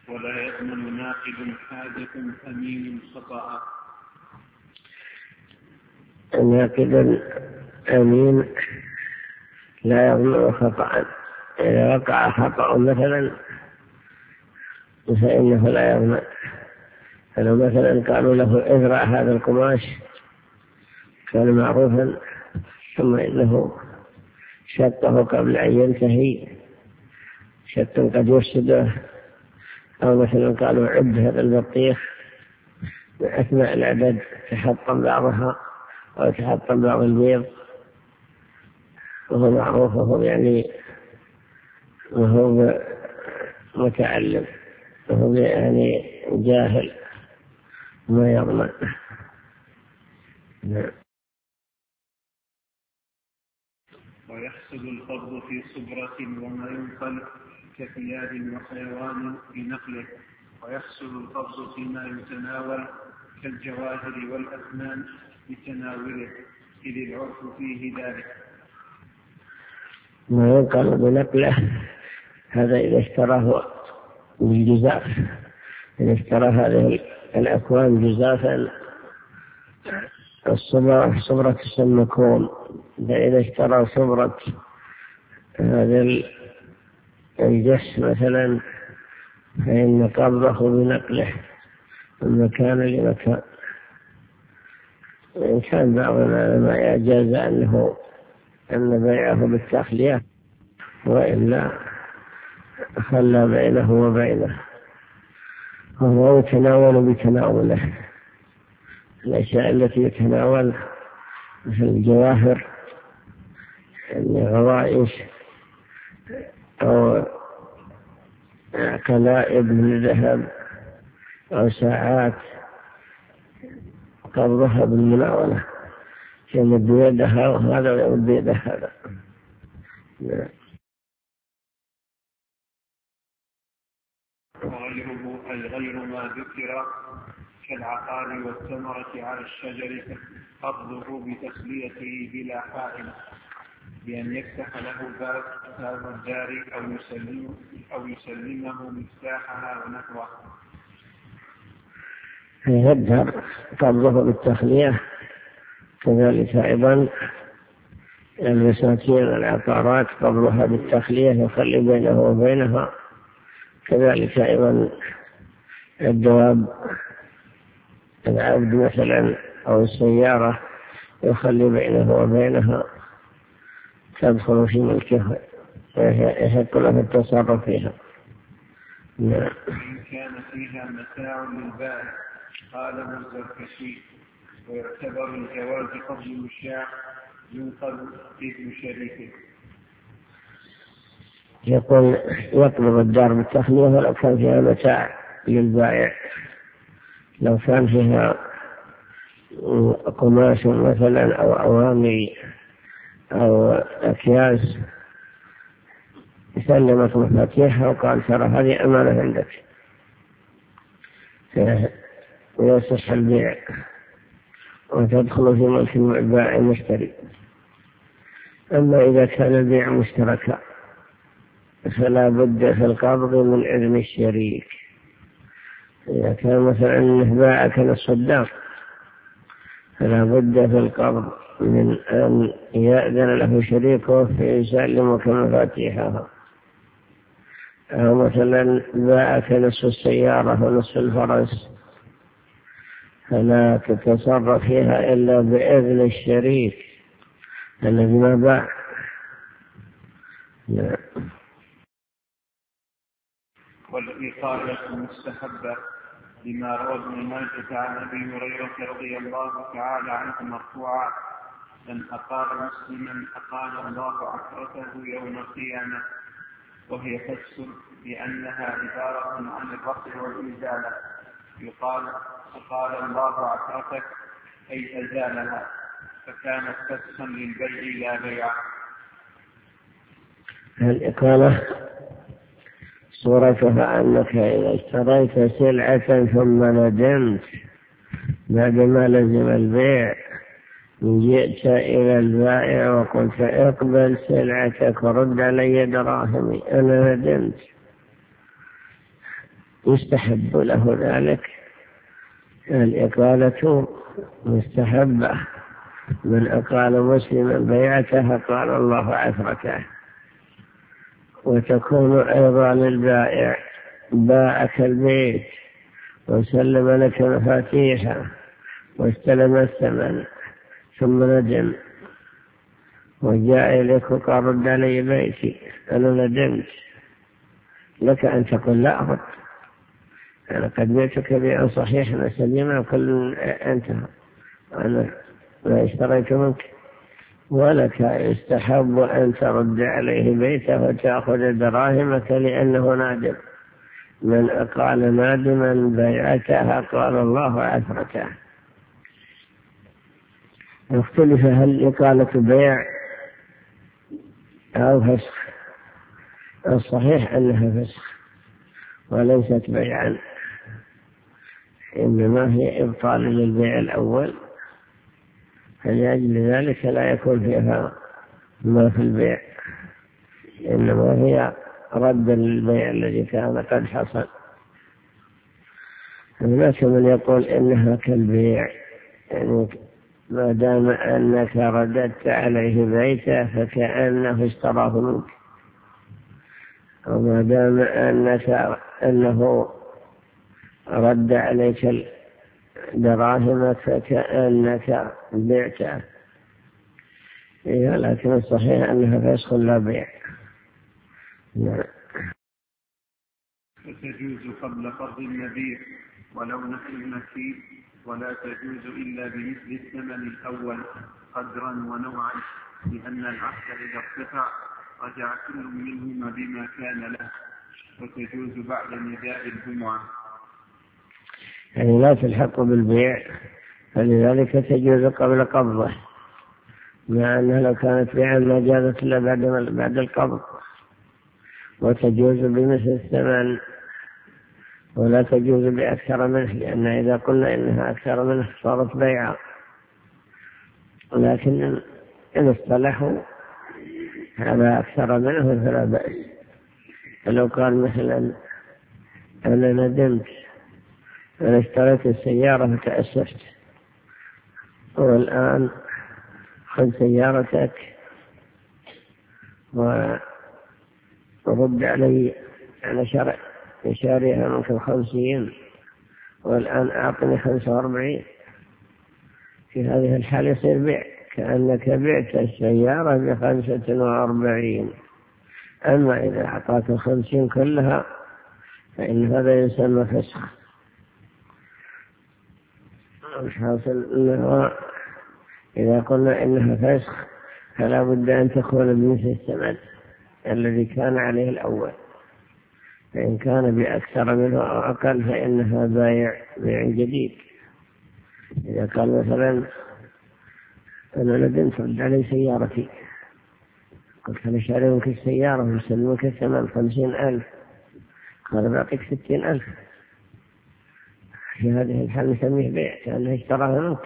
ولا يضمن ناقد حادث أمين خطأ. ناقد أمين لا يضمن خطأ. إذا وقع خطأ مثلا فإنه لا يضمن. فلو مثلا قالوا له ازرع هذا القماش كان معروفا ثم إنه شقه قبل أن ينتهي شق قد يفسده، أو مثلا قالوا عد هذا البطيخ أثناء العدد تحطم بعضها أو تحطم بعض البيض وهو معروف وهو متعلم وهو جاهل ما يضمن. ويحصل القبض في صبرة وما ينقل كثياب وحيوان بنقله. ويحصل القبض فيما يتناول كالجواهر والأثمان بتناوله إذ العرف فيه ذلك. ما ينقل بنقله هذا إذا اشتراه بالجزاف، إذا اشترى هذه الأكوان جزافا الصبرة تسمى كوم، فإذا اشترى صبرة هذا الجس مثلا فإن قبضه بنقله من مكان لمكان. إن كان بعض العلماء يجاز أن بيعه بالتخلية وإلا خلى بينه وبينه، وهو يتناول بتناوله. الأشياء التي يتناول مثل الجواهر الغوائش أو كلائب من الذهب أو ساعات قبضها بالمناولة، يمد بيدها وهذا ويمد بيده هذا. وغيره أي غير ما ذكر كالعقار والثمرة على الشجر قبضه بتسليته بلا حائل، بأن يفتح له باب الدار أو يسلمه مفتاحها ونحوه. يظهر قبضه بالتخلية. كذلك أيضا المساكين العقارات قبضها بالتخلية يخلي بينه وبينها. كذلك أيضا الدواب العبد مثلا أو السيارة يخلي بينه وبينها تدخل في ملكه يحق له التصرف فيها. إن كان فيها متاع للبائع قال الزركشي ويعتبر الجواز قبل المشاع ينقل إذن شريكه. يقول يطلب الدار بالتخلية ولو كان فيها متاع للبائع، لو كان فيها قماش مثلا أو أواني أو أكياس سلمت مفاتيحها وقال ترى هذه أمانة عندك ويصح البيع وتدخل في ملك البائع المشتري. أما إذا كان البيع مشتركا فلا بد في القبض من إذن الشريك. إذا كان مثلا باع كنصف الدار فلا بد في القبض من أن يأذن له شريكه في يسلمك مفاتيحها. أو مثلا باع كنصف السيارة ونصف الفرس فلا تتصرف فيها إلا بإذن الشريك الذي ما باع. والإقالة مستحبة لما روى ابن ماجه عن أبي هريرة رضي الله تعالى عنه مرفوعا: من أقال مسلما أقال الله عثرته يوم القيامة. وهي تفسر بأنها عبارة عن الرفع والإزالة. يقال أقال الله عثرتك أي أزالها، فكانت فسخا للبيع لا بيع. الإقالة صورتها أنك إذا اشتريت سلعة ثم ندمت بعدما لزم البيع جئت إلى البائع وقلت اقبل سلعتك ورد علي دراهمي أنا ندمت، يستحب له ذلك. الإقالة مستحبة، من أقال مسلما بيعته قال الله عثرته. وتكون أيضا للبائع، باعك البيت وسلم لك مفاتيحه واستلم الثمن ثم ندم وجاء إليك وقال رد علي بيتي، أنا ندمت، لك أن تقول لا أرد، أنا قد بيتك بيعا صحيحا سليما وكل انتهى، أنا ما اشتريت منك. ولك يستحب أن ترد عليه بيته وتأخذ دراهمك لأنه نادم، من أقال نادما بيعتها قال الله عثرته. يختلف هل إقالة بيع أو فسخ. الصحيح أنها فسخ وليست بيعا، إنما هي إبطال للبيع الأول، فلأجل ذلك لا يكون فيها ما في البيع، إنما هي رد للبيع الذي كان قد حصل. هناك من يقول إنها كالبيع، يعني ما دام أنك رددت عليه بيته فكأنه اشتراه منك، وما دام أنه رد عليك دراهمك فكأنك بعته. لكن الصحيح أنها فسخ لا بيع. فتجوز قبل فرض المبيع ولو نفس المكي، ولا تجوز إلا بمثل الثمن الأول قدرا ونوعا، لأن العقد إذا ارتفع رجع كل منهما بما كان له. وتجوز بعد نداء الجمعة، يعني لا تلحق بالبيع، فلذلك تجوز قبل قبضه، مع أنها لو كانت بيعا ما جازت إلا بعد القبض. وتجوز بمثل الثمن، ولا تجوز بأكثر منه، لأن إذا قلنا إنها أكثر منه صارت بيعا. لكن إن اصطلحوا على أكثر منه فلا بأس. فلو قال مثلا أنا ندمت، أنا اشتريت السيارة فتأسفت، والآن خذ سيارتك ورد علي، أنا شاريها منك 50 والآن أعطني 45. في هذه الحالة يصير بيع، كأنك بعت السيارة ب45. أما إذا أعطاك 50 كلها فإن هذا يسمى فسخ. إذا قلنا إنها فسخ فلا بد أن تكون بمثل الثمن الذي كان عليه الأول، فإن كان بأكثر منه أو أقل فإنها بيع جديد. إذا قال مثلا أنا ندمت رد علي سيارتي، قلت أنا شاري منك السيارة وسلمك الثمن 50,000، قال بعطيك 60,000. في هذه الحالة نسميه بيع كأنه اشتراها منك.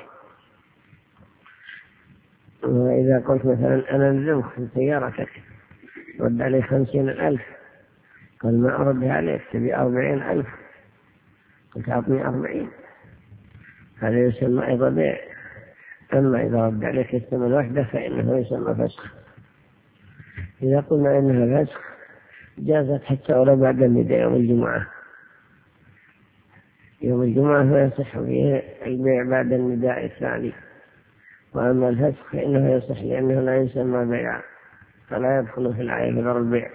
وإذا قلت مثلا أنا ندمت في سيارتك رد علي 50,000، قال ما أردها عليك تبي 40,000، قلت أعطني 40، هذا يسمى أيضا بيع. أما إذا رد عليك الثمن وحده فإنه يسمى فسخ. إذا قلنا إنها فسخ جازت حتى ولو بعد النداء يوم الجمعة. يوم الجمعة فيصح فيه البيع بعد النداء الثاني، وأما الفسخ فإنه يصح لأنه لا يسمى بيع، فلا يدخل في العين غير البيع.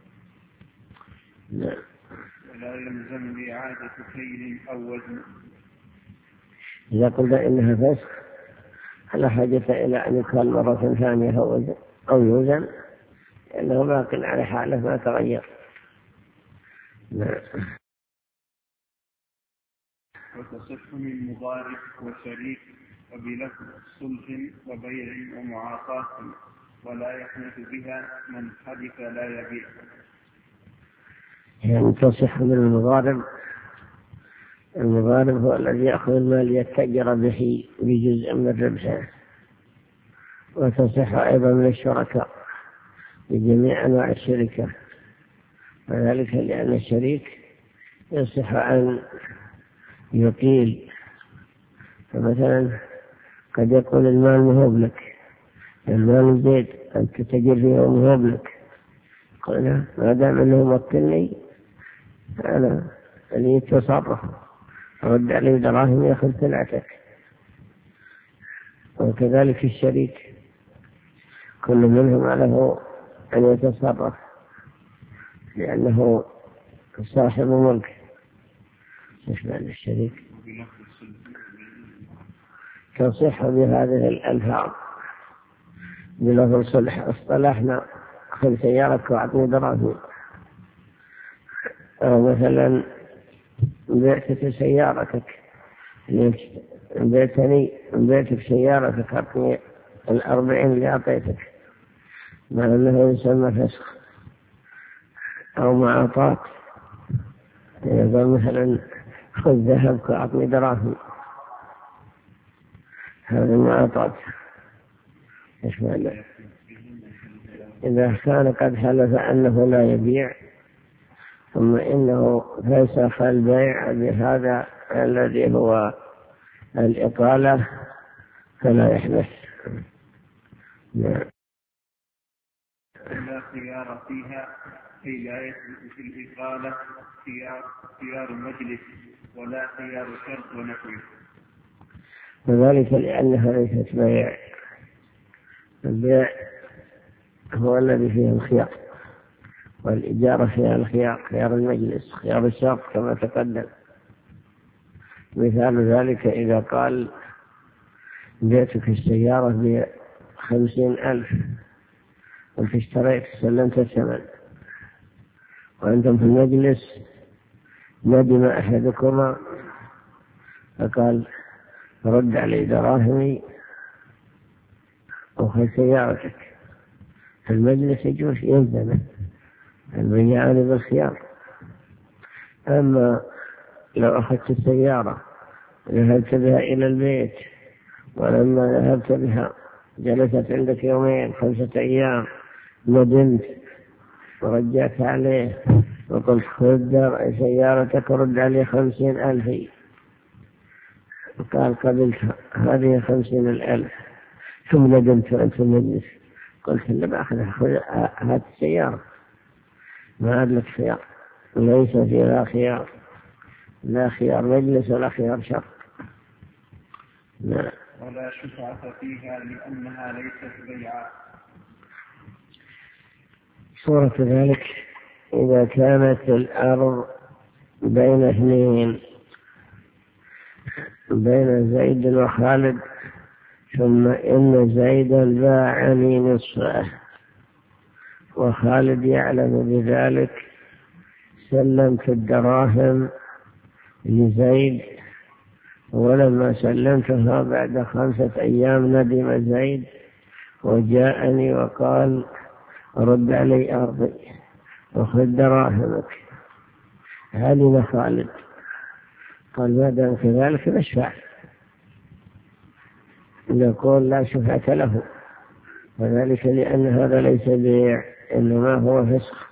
ولا يلزم لإعادة كيل أو وزن. إذا قلنا إنها فسخ فلا حاجة إلى أن يقال مرة ثانية أو يوزن، لأنه باق على حاله ما تغير. وتصح من مضارب وشريك وبلفظ صلح وبيع ومعاقاة، ولا يحنث بها من حدث لا يبيع. يعني تصح من المضارب. المضارب هو الذي يأخذ المال يتجر به بجزء من ربحه. وتصح أيضا من الشركاء بجميع أنواع الشركة، وذلك لأن الشريك يصح أن يقيل. فمثلا قد يقول المال مهوب لك، المال زيد أنت تجر فيه ومهوب لك، قال ما دام أنه مكنني أنا اللي يتصرف، رد عليه دراهم يأخذ سلعتك. وكذلك الشريك كل منهم له أن يتصرف لأنه صاحب ملك. ايش معنى الشريك؟ تصح بهذه الألفاظ بلفظ الصلح. اصطلحنا خذ سيارتك وأعطني دراهم. أو مثلا بعتك سيارتك، بعتك سيارتك أعطني 40 اللي أعطيتك، مع أنه يسمى فسخ. أو معاطات، يقول مثلا خذ ذهبك وأعطني دراهم، هذا معاطات. ايش معنى؟ إذا كان قد حلف أنه لا يبيع ثم إنه فسخ البيع بهذا الذي هو الإطالة فلا يحدث. لا خيار فيها، كي لا يثبت في الإطالة خيار المجلس ولا خيار شرط ونحوه. وذلك لأنها ليست بيع. البيع هو الذي فيه الخيار، والإجارة فيها الخيار، خيار المجلس، خيار الشرط كما تقدم. مثال ذلك إذا قال بعتك السيارة ب50,000 وانت اشتريت سلمت الثمن، وأنتم في المجلس ندم أحدكما فقال رد علي دراهمي وخذ سيارتك، في المجلس يجوز يلزم البيعان بالخيار. أما لو أخذت السيارة ذهبت بها إلى البيت، ولما ذهبت بها جلست عندك 2 5 أيام، ندمت ورجعت عليه وقلت خذ سيارتك ورد عليه 50,000، وقال قبلت هذه 50,000، ثم ندمت وأنت في المجلس قلت لا بأخذها، هات السيارة، ما عاد لك خيار. ليس فيها خيار، لا خيار مجلس ولا خيار شرط. لا. ولا شفعة فيها لأنها ليست بيعا. صورة ذلك إذا كانت الأرض بين 2، بين زيد وخالد، ثم إن زيدا باعني نصفه وخالد يعلم بذلك، سلمت الدراهم لزيد، ولما سلمتها بعد 5 أيام ندم زيد وجاءني وقال رد علي أرضي وخذ دراهمك. علم خالد قال ما دام كذلك نشفع، نقول لا شفعة له، وذلك لأن هذا ليس بيع إنما هو فسخ.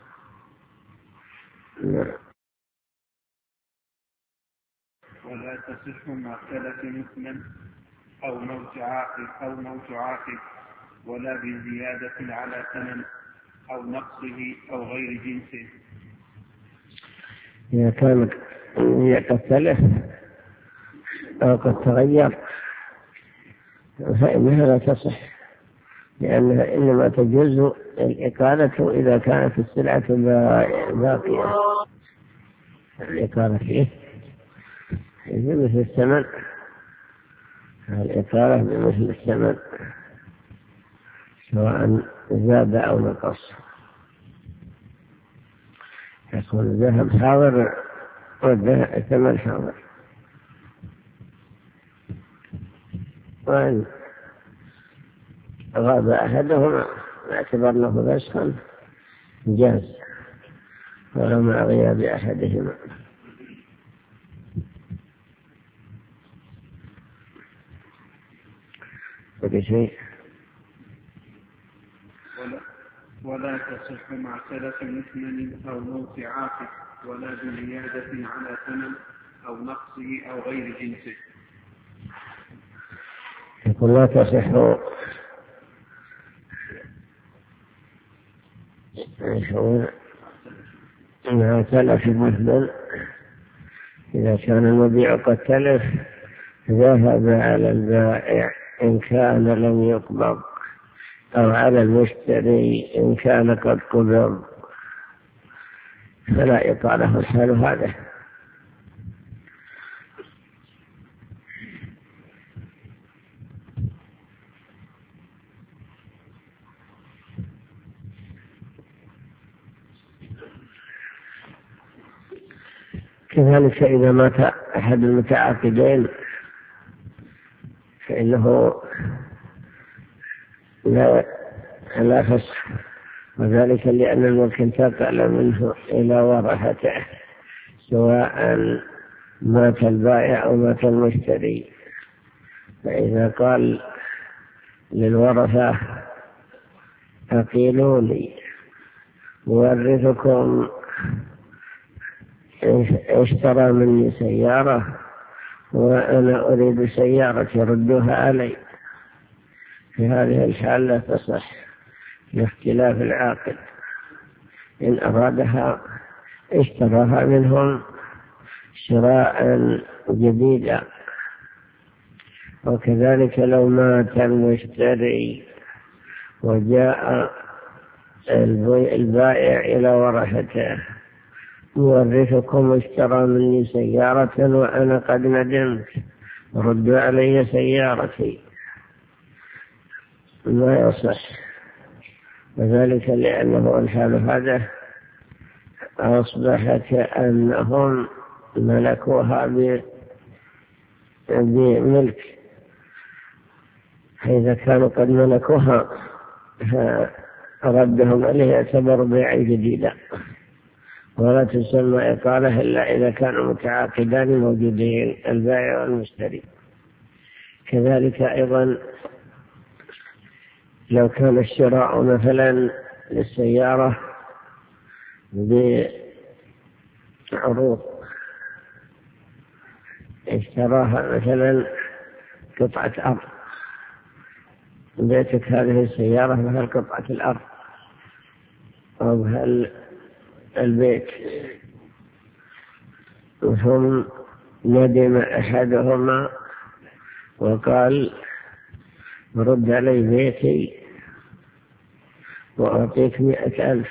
ولا تصح معتلة مثلا أو موت عاقل ولا بزيادة على ثمن أو نقصه أو غير جنسه. إذا كان قد تلف أو قد تغير فإنها لا تصح، لأنها إنما تجوز الإقالة إذا كانت السلعة باقية. الإقالة فيه بمثل الثمن، الإقالة بمثل الثمن سواء زاد أو نقص. يكون الذهب حاضر والثمن حاضر، وإن غاب أحدهما اعتبرناه فسخا جاز ولو مع غياب أحدهما. شيء. ولا تصح معتلة مثمن أو موت عاقل ولا بزيادة على ثمن أو نقصه أو غير جنسه. يقول لا تصح إنها تلف مثلا إذا كان المبيع قد تلف ذهب على البائع إن كان لم يقبض أو على المشتري إن كان قد قبض فلا يطاله الحال هذا. كذلك إذا مات أحد المتعاقدين فإنه لا فسخ، وذلك لأن الملك انتقل منه إلى ورثته سواء مات البائع أو مات المشتري. فإذا قال للورثة أقيلوني مورثكم اشترى مني سيارة وأنا أريد سيارة ردوها علي، في هذه الحالة لا تصح لاختلاف العاقد. إن أرادها اشتراها منهم شراء جديدا. وكذلك لو مات المشتري وجاء البائع إلى ورثته مورثكم اشترى مني سيارة وأنا قد ندمت ردوا علي سيارتي، ما يصح، وذلك لأنه الحال هذا أصبح كأنهم ملكوها بملك، فإذا كانوا قد ملكوها فردهم عليه يعتبر بيع جديدا، ولا تسمى إقالة إلا إذا كانوا متعاقدان موجودين البائع والمشتري. كذلك أيضا لو كان الشراء مثلا للسيارة بعروض، اشتراها مثلا قطعة أرض، بيتك هذه السيارة مثل قطعة الأرض أو البيت، ثم ندم أحدهما وقال رد علي بيتي وأعطيك 100,000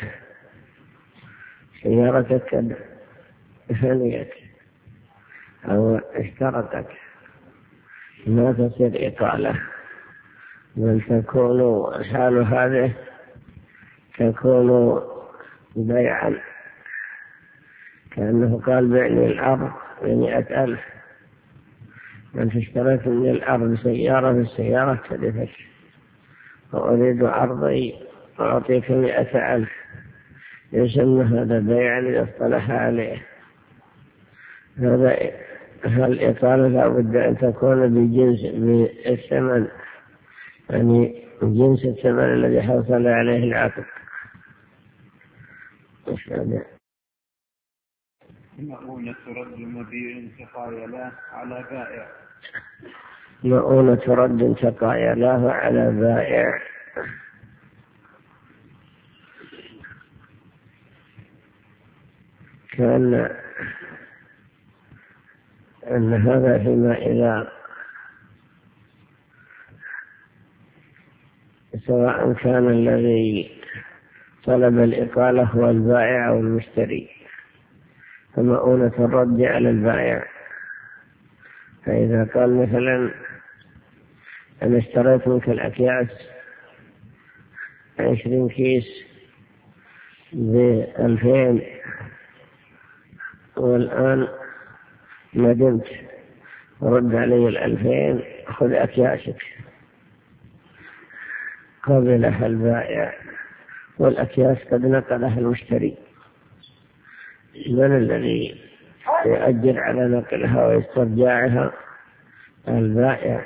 سيارتك ثانية أو اشترتك، ما تصير إقالة، بل تكون حال هذه تكون بيعا، كأنه قال بعني الأرض ب100,000، أنت اشتريت من الأرض سيارة، في السيارة تلفت وأريد عرضي وأعطيك 100,000، يسمى هذا بيعا إذا اصطلح عليه. هذا الإقالة لا بد أن تكون بجنس الثمن، يعني جنس الثمن الذي حصل عليه العقد. مؤونة رد مبيع تقايلاه على بائع. مؤونة رد تقايلاه على بائع. كأن أن هذا فيما إذا سواء كان الذي طلب الإقالة هو البائع أو المشتري، فمؤونة الرد على البائع. فإذا قال مثلا أنا اشتريت منك الأكياس 20 كيس ب2,000 والآن ندمت رد علي 2,000 خذ أكياسك، قبلها البائع والأكياس قد نقلها المشتري، من الذي يؤجر على نقلها ويسترجعها؟ البائع،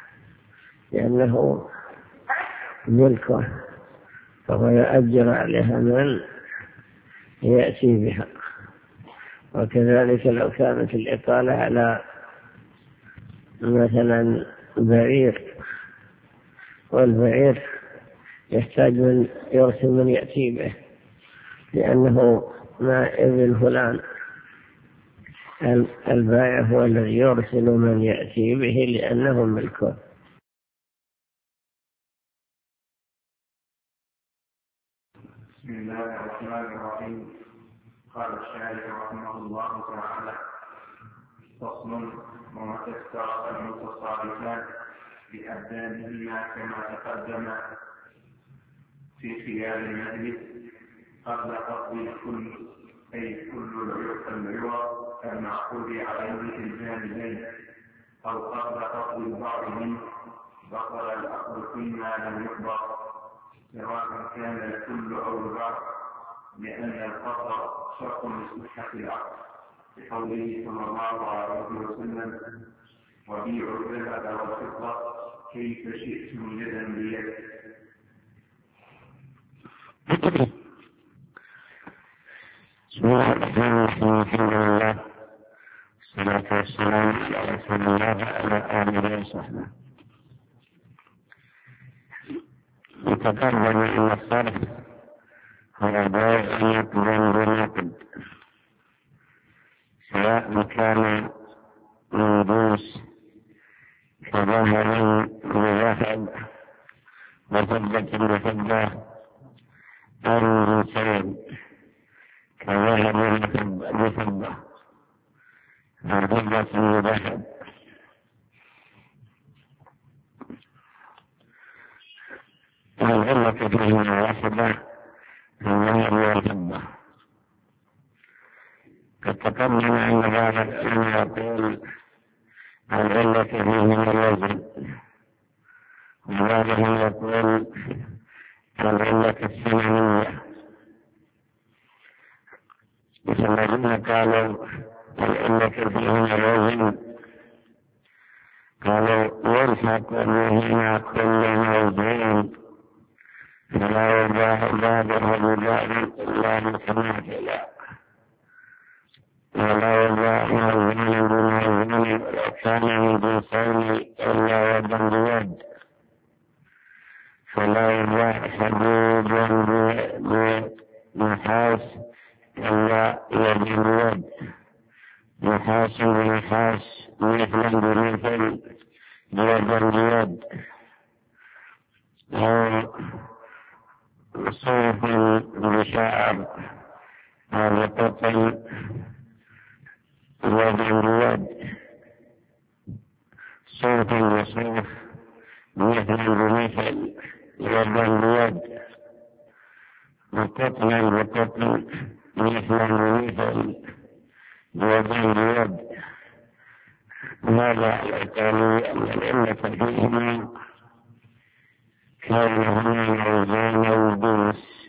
لأنه ملكه، فهو يؤجر عليها من يأتي بها. وكذلك لو كانت الإطالة على مثلا بعير، والبعير يحتاج من يرسل من يأتي به لأنه ما ابن فلان، البائع هو الذي يرسل من يأتي به لأنه ملكه. بسم الله الرحمن الرحيم. قال الشاعر رحمه الله تعالى: فصل: ومتى اشترط المتصارفان بأبدانهما كما تقدم في خيار المجلس قبل قبض الكل، أي كل العوض المعقود عليه في الجانبين، أو قبل قبض البعض منه، بطل الأصل فيما لم يقبض سواء كان الكل أو البعض، لأن القبض شرط لصحة العقد، بقوله صلى الله عليه وسلم: وبيعوا الذهب والفضة كيف شئتم يدا بيد. بسم الله الرحمن الرحيم. الحمد لله والصلاة والسلام على رسول الله وعلى آله وصحبه. يتقدم أن الصرف هو بيع نقدا بنقد، سواء كان من جنس كذهب بذهب وفضة بفضة، أو من جنسين كذهب بفضة وفضة بذهب. العلة فيهما واحدة، الذهب والفضة. قد تقدم أن بعض العلماء يقول العلة فيهما الوزن، وبعضهم يقول العلة الثمنية. الذين قالوا العلة فيهما الوزن قالوا يلحق بهما كل موزون، فلا يباع بعضه ببعض إلا متماثلا، ولا يباع موزون بموزون ولو كان من جنسين إلا يدا بيد، فلا يباع حديد بنحاس إلا يد بيد، نحاس بنحاس مثلا بمثل يدا بيد، أو صوف بشعر أو بقطن يدا بيد، صوف بصوف مثلا بمثل يدا بيد، وقطنا بقطن مثلا بمثل يدا بيد. هذا القول أن العلة فيهما كونهما موزون الجنس.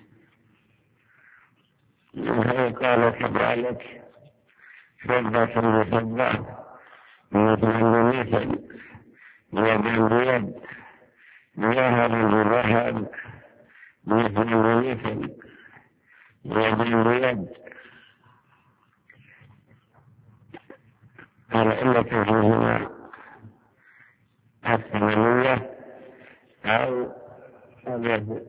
وهو قال كذلك فضة بفضة مثلا بمثل يدا بيد، ذهب بذهب مثلا بمثل يدا بيد. العلة فيهما الثمنية أو الوزن.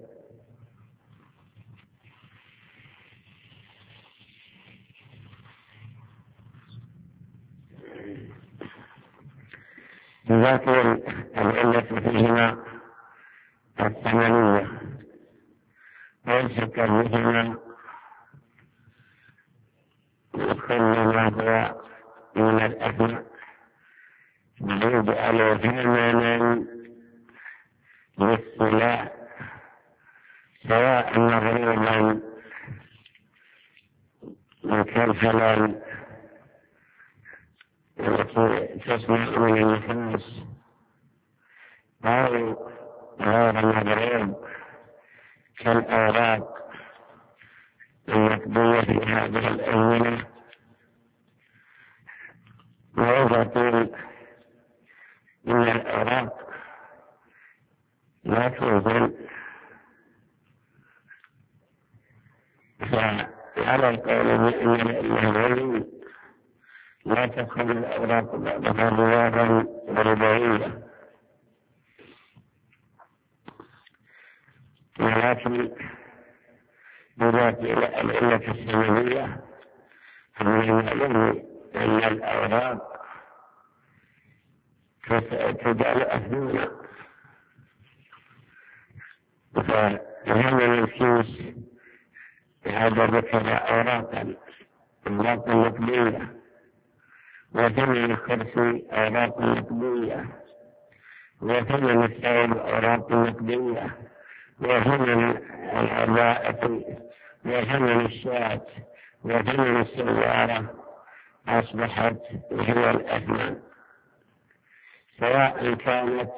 لكن العلة فيهما الثمنية ليس كالمثل كل ما هو من الأثم يجعل ثمنا للسلع، سواء مغروبا مكلفلا التي تصنع من النحاس، أو غير مغروب كالأوراق المقضية في هذه الأزمنة. ويقول إن الأوراق لا توزن، فعلى القول بأن الوزن لا تكون الأوراق بعضها رياضا ربوية، ولكن بالذات إلى العلة السببية فمن المعلوم أن الأوراق تجعل أثمانا، فهم الكيس هذا ذكر أوراقا نقدية، وثمن الكرسي أوراق نقدية، وثمن الثوب أوراق نقدية، وثمن العباءة وثمن الشاة وثمن السيارة أصبحت هي الأثمان، سواء كانت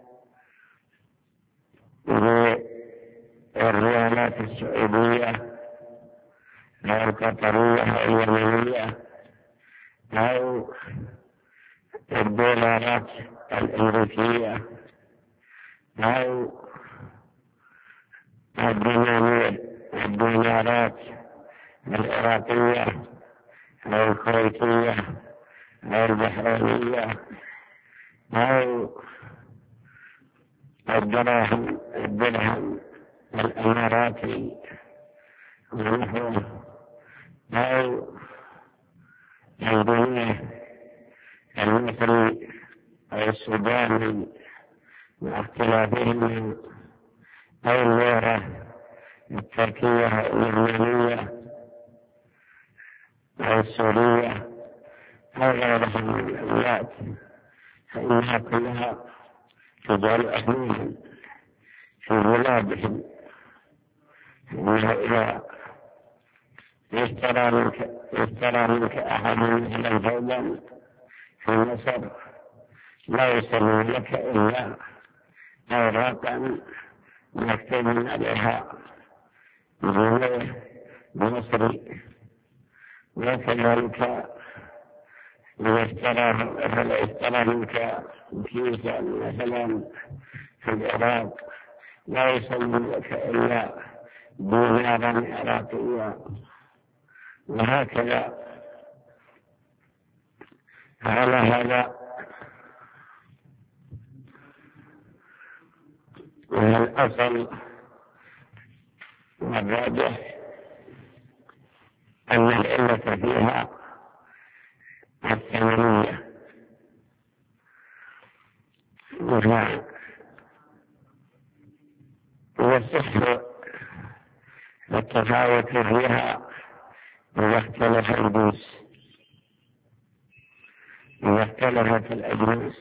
بالريالات السعودية أو القطرية أو اليمنية أو الدولارات الأمريكية أو الدينارات العراقية أو الكويتية أو البحرينية أو الدرهم الإماراتي ونحوه أو الجنيه المصري أو السوداني مع اختلافهم أو الليرة التركية اللبنانية أو السورية أو غيرها من العملات، فإنها كلها تجعل أثمانا في بلادهم. إنه إذا اشترى منك أحد مثلا ثوبا في مصر لا يسلم لك إلا أوراقا مكتوب عليها جنيه مصري، وكذلك إذا اشترى منك كيسا مثلا في العراق لا يسلم لك إلا دينارا عراقيا، وهكذا. على هذا من الأصل والراجح أن العلة فيها الثمنية، والصح والتفاوت فيها إذا اختلف الجنس، إذا اختلفت الأجناس.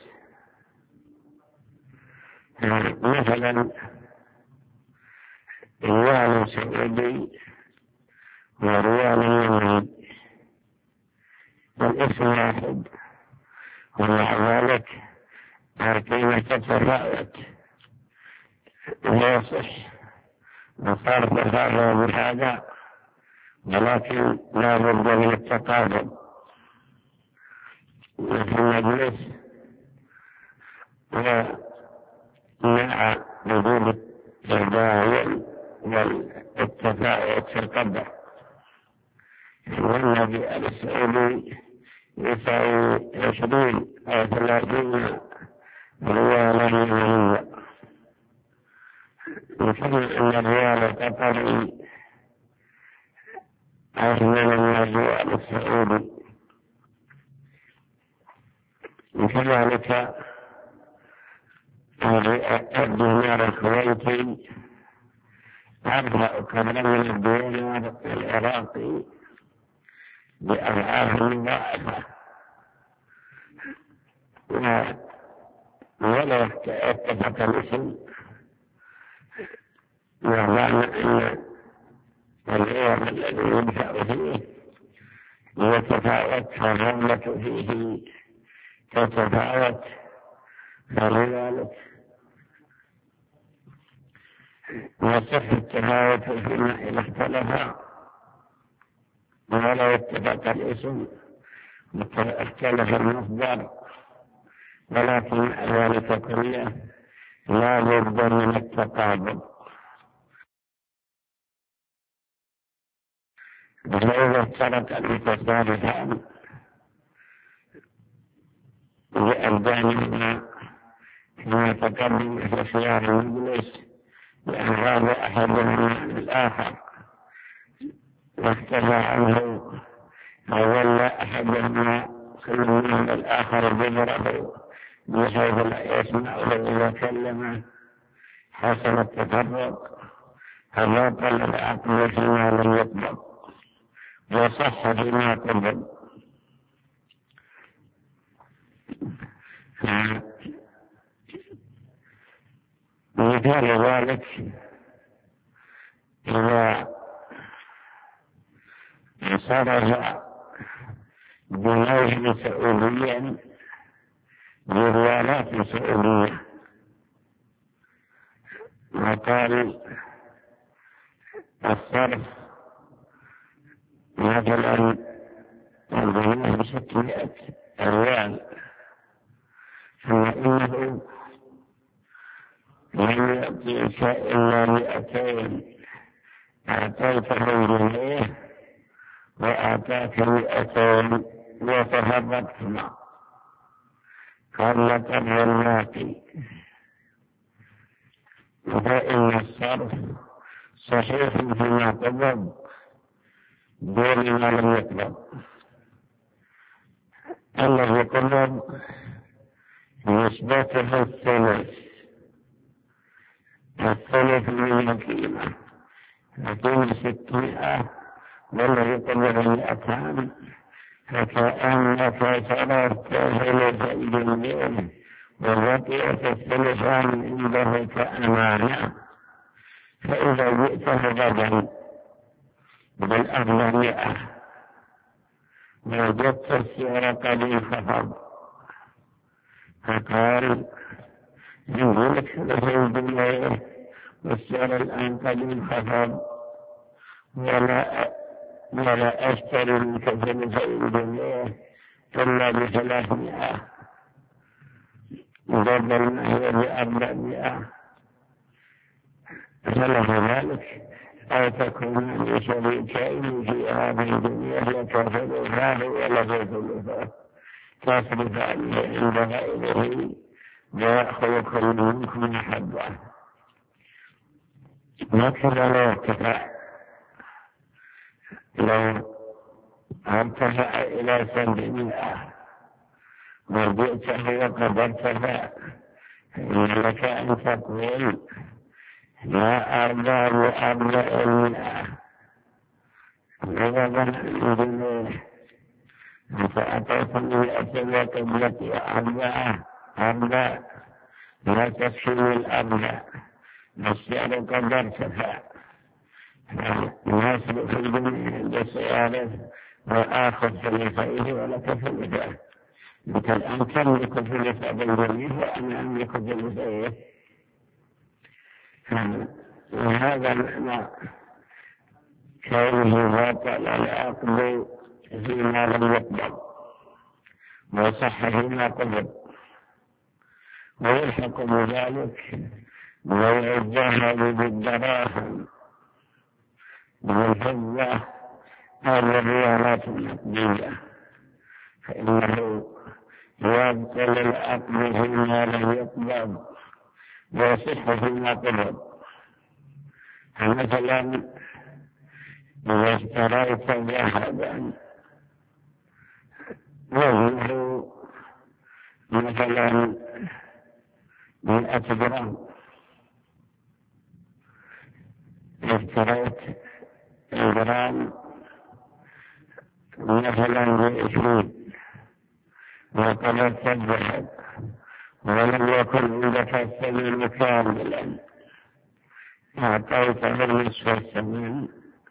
مثلا ريال سعودي وريال يمني والاسم واحد، ومع ذلك القيمة تتفاوت، لا يصح وصار هذا بهذا، ولكن لا بد من التقابل في المجلس ومع وجود التداول والتفاوت في القدر. والنبي السعودي يساوي 20 أو 30 ريالا يمنيا، وكما أن الريال القطري أغلى من الريال السعودي، وكذلك الدينار الكويتي أربع قدر من الدينار العراقي بأضعاف مضاعفة، ولو اتفق الاسم وظن أن العوض الذي يدفع فيه يتفاوت فالرملة فيه تتفاوت، فلذلك يصح التفاوت فيما إذا اختلف ولو اتفق الاسم اختلف المصدر، ولكن ذلك كله لا بد من التقابل. فإذا اشترط المتصارفان أبدانهما كما تقدم في خيار المجلس لأن غاب أحدهما عن الآخر واختفى عنه وظل أحدهما كل من الآخر بجره بحيث لا يسمعه إذا كلمه حصل التفرق فبطل العقل فيما لم يقبل وصح فيما قبل. مثال ذلك إذا صرف بنوع سعوديا بريالات سعودية وقال الصرف مثلا البنوع ب600 ريال ثم إنه لم يأتيك إلا 200 أعطيته جنيه وأعطاك 200 وتفرقتما قال لك الرماقي فإن الصرف صحيح فيما قبض دون ما لم يقبض. الذي قبض نسبته الثلث من القيمة القيمة 600 والذي قبض 200 فكأنك صرفت ثلث الجنيه وبقيت الثلثان عنده كأمانة. فإذا جئته غدا بال400 وجدت السعر قد انخفض فقال عندي لك ثلث الجنيه والسعر الآن قد انخفض ولا أشتري منك ثلث الجنيه إلا ب300 بدل ما هي ب400 فله ذلك أو تكون لشريكين في هذه الدنيا لك ثلثاه وله ثلثاه تصرف عليه عند غيره ويأخذ كل منكم حظه. وكذا لو ارتفع إلى 700 وجئته وقد ارتفع فإن لك أن تقول لا أرضى ب400 عوضا عن جنيه فأعطيتني 100 وقبلتي 4 لا تكفي 4 السعر قد ارتفع يصرف الجنيه عند سيارة وآخذ ثلثيه ولك ثلثه أنت الآن تملك ثلث الجنيه وأنا أملك ثلثيه. وهذا معنى كونه باطل العقد فيما لم يقبل وصح فيما قبل. ويلحق بذلك بيع الذهب بالدراهم بالفضة أو الريالات النقدية فإنه يبطل العقد فيما لم يقبل ويصح فيما قبل. فمثلا إذا اشتريت ذهبا وزنه مثلا 100 جرام اشتريت الجرام مثلا ب20 وقبلت الذهب ولم يكن عندك الثمن كاملا أعطيته نصف الثمن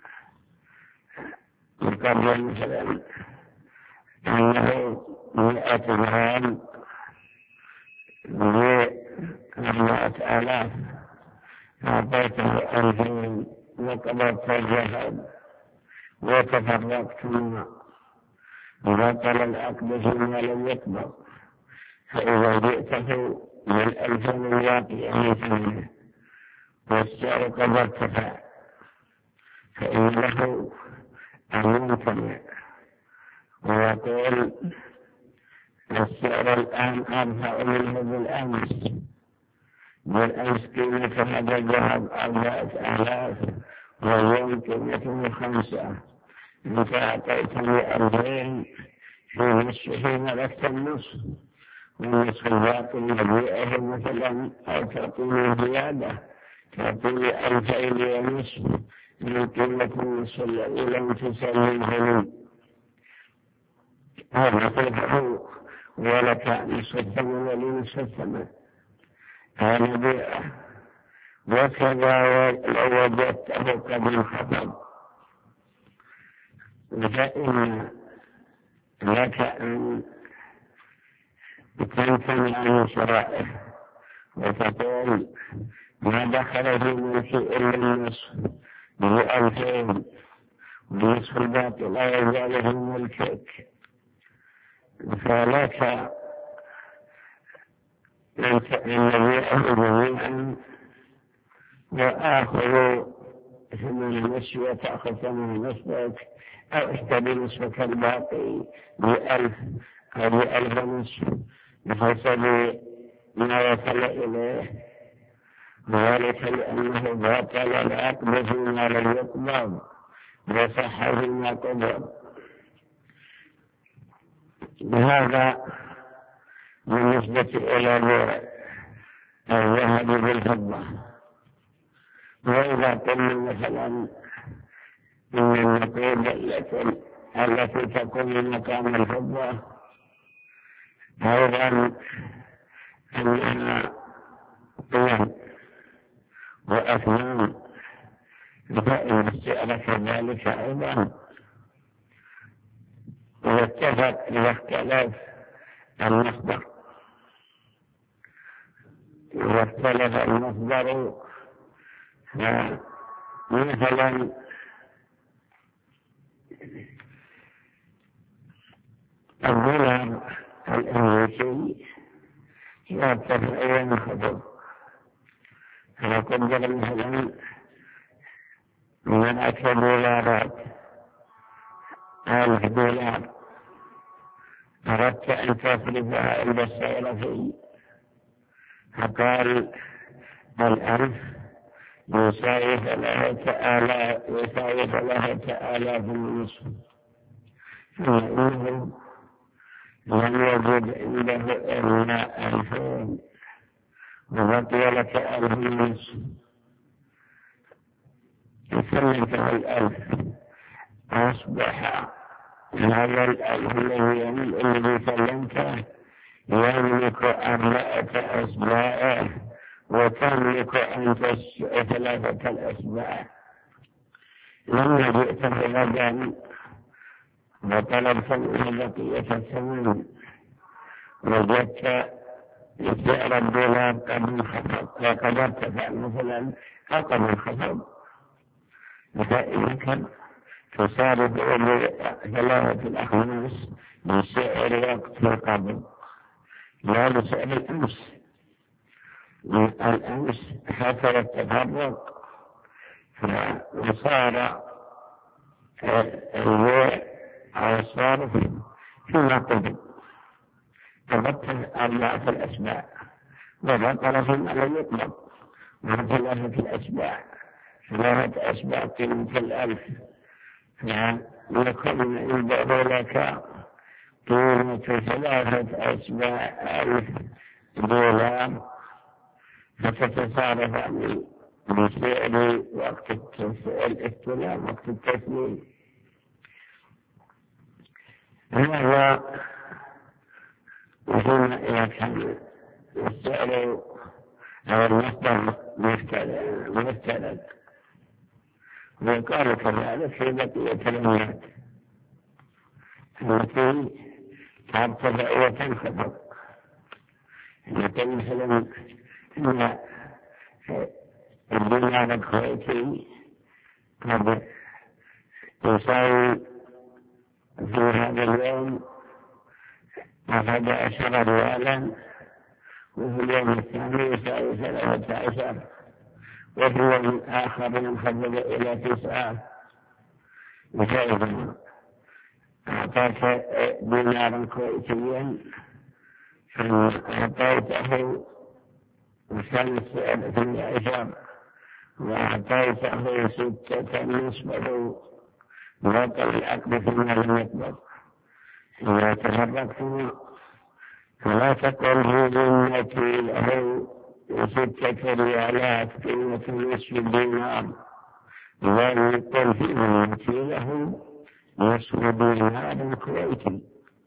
يقدر مثلا أنه 100 جرام ب4,000 أعطيته 2000 وقبضت الذهب وتفرقتما بطل العقد فيما لم يقبض. فإذا جئته بال2000 الواقية من ثمنه والسعر قد ارتفع فإن له أن يمتنع ويقول السعر الآن أرفع منه بالأمس قيمة هذا الذهب 4000 واليوم قيمته 5. أنت أعطيتني 2000 في نصفه ملكت النصف، والنصف الباقي يبيعه مثلا أو تعطيني زيادة، تعطيني 2000 ونصف من قيمة النصف الذي لم تسلمه لي. هذا تدفعه ولك نصف الثمن ولنصف الثمن، هذا بيعه. وكذا لو وجدته قد انخفض فإن لك أن تمتنع عن شرائه وتقول ما دخل في ملكي إلا النصف ب2000 ونصف الباقي لا يزال في ملكك، فلك أن يبيعه جميعا وآخذ ثمن النصف وتأخذ ثمن نصفك، أو اشتري نصفك الباقي ب1000 أو ب1000 ونصف بحسب ما وصل إليه، وذلك لأنه باطل العقد فيما لم يقبض وصح فيما قبض. بهذا بالنسبة إلى بيع الذهب بالفضة. وإذا قلنا مثلا إن النقود التي تقوم مقام الفضة أيضا أنها قيم وأثمان، فإن السعر كذلك أيضا. واتفق إذا اختلف المصدر، إذا اختلف المصدر مثلا الدولار الأمريكي يرتفع وينخفض، فنقدر مثلا من $1000 $1000 أردت أن تصرفها إلى الصرفي، فقال 1000 يساوي 3000 ونصف، فإنه لم يجد عنده إلا 2000 وبقي لك 1000 ونصف، سلمته 1000 أصبح هذا 1000 الذي سلمته يملك 4 أسباع وتملك أنت 3 أسباع. لما جئته غدا وطلبت منه بقية الثمن وجدت سعر الدولار قد انخفض وقد ارتفع مثلا قد انخفض، فإنك تصارف ل3 الأخماس بسعر وقت القبض لا بسعر الأمس. الأمس حصل التفرق وصار البيع أو الصرف فيما قبل، قبضت 4 الأسباع وبطل فيما لم يقبض، مع 3 الأسباع 3 أسباع قيمة 1000، فيكون عنده لك قيمة 3 أسباع $1000 فتتصارف بسعر وقت الاستلام وقت التسليم. هذا وهنا إذا كان السعر أو المصدر مختلف، وقال كذلك في بقية الأموال التي ترتفع وتنخفض. مثلا إن الدينار الكويتي قد يساوي في هذا اليوم 11 ريالا، وفي اليوم الثاني يساوي 13، وفي اليوم الآخر ينخفض إلى 9. فإذا أعطاك دينارا كويتيا أعطيته 15 وأعطيته 6 نصفه بطل العقد فيما لم يقبض. إذا تفرقتم فلا تقل في ذمتي له 6 ريالات قيمة نصف دينار، بل يقل في ذمتي له نصف دينار كويتي.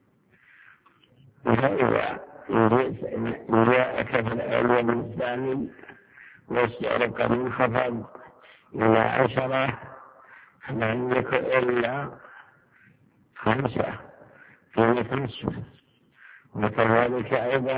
فإذا جاءك في اليوم الثاني والسعر منخفض إلى 10 فلا يملك إلا 5 قيمة نصف. وكذلك أيضا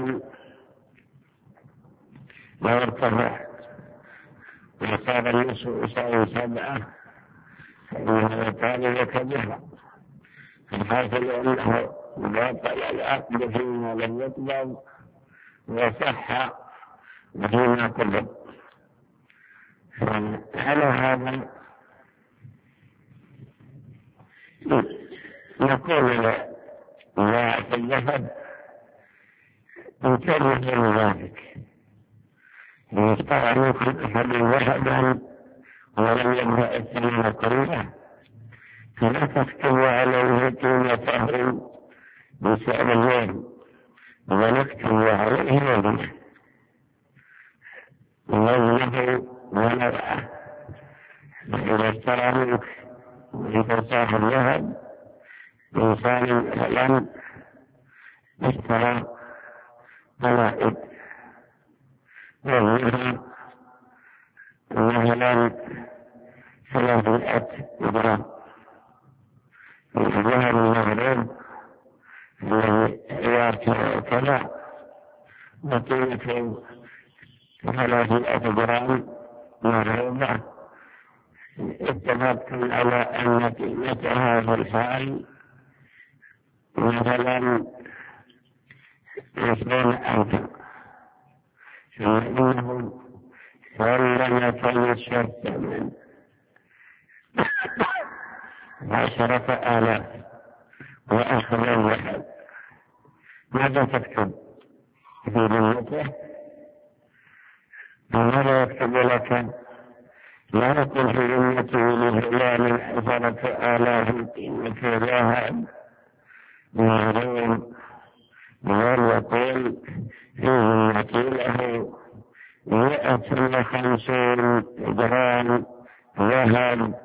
لو ارتفع وصار النصف يساوي 7 فإنه يطالبك بها. الحاصل أنه باطل العقد فيما لم يقبض وصح فيما قبض. على هذا نقول لا في الذهب انتبه لذلك. اشترى منكم أحد ذهبا ولم يبدأ الثمن كله فلا تكتبوا عليه قيمته بسعر اليوم ونكتب عليه وزنه ونوعه. فإذا اشترى منك وإذا صاحب ذهب إنسان مثلا اشترى قلائد وزنها مثلا 300 جرام من الذهب المغرب الذي يعتبر كذا وقيمته 300 جرام مغربة. اتفقتم على أن قيمتها في الحال مثلا 20,000 فإنه سلمك نصف الثمن 10,000 وأخذ الذهب. ماذا تكتب في ذمته؟ ماذا يكتب لك؟ لا يكون في ذمته لفلان 10,000 قيمة ذهب مغروم، بل يقول في ذمتي له 150 جرام ذهب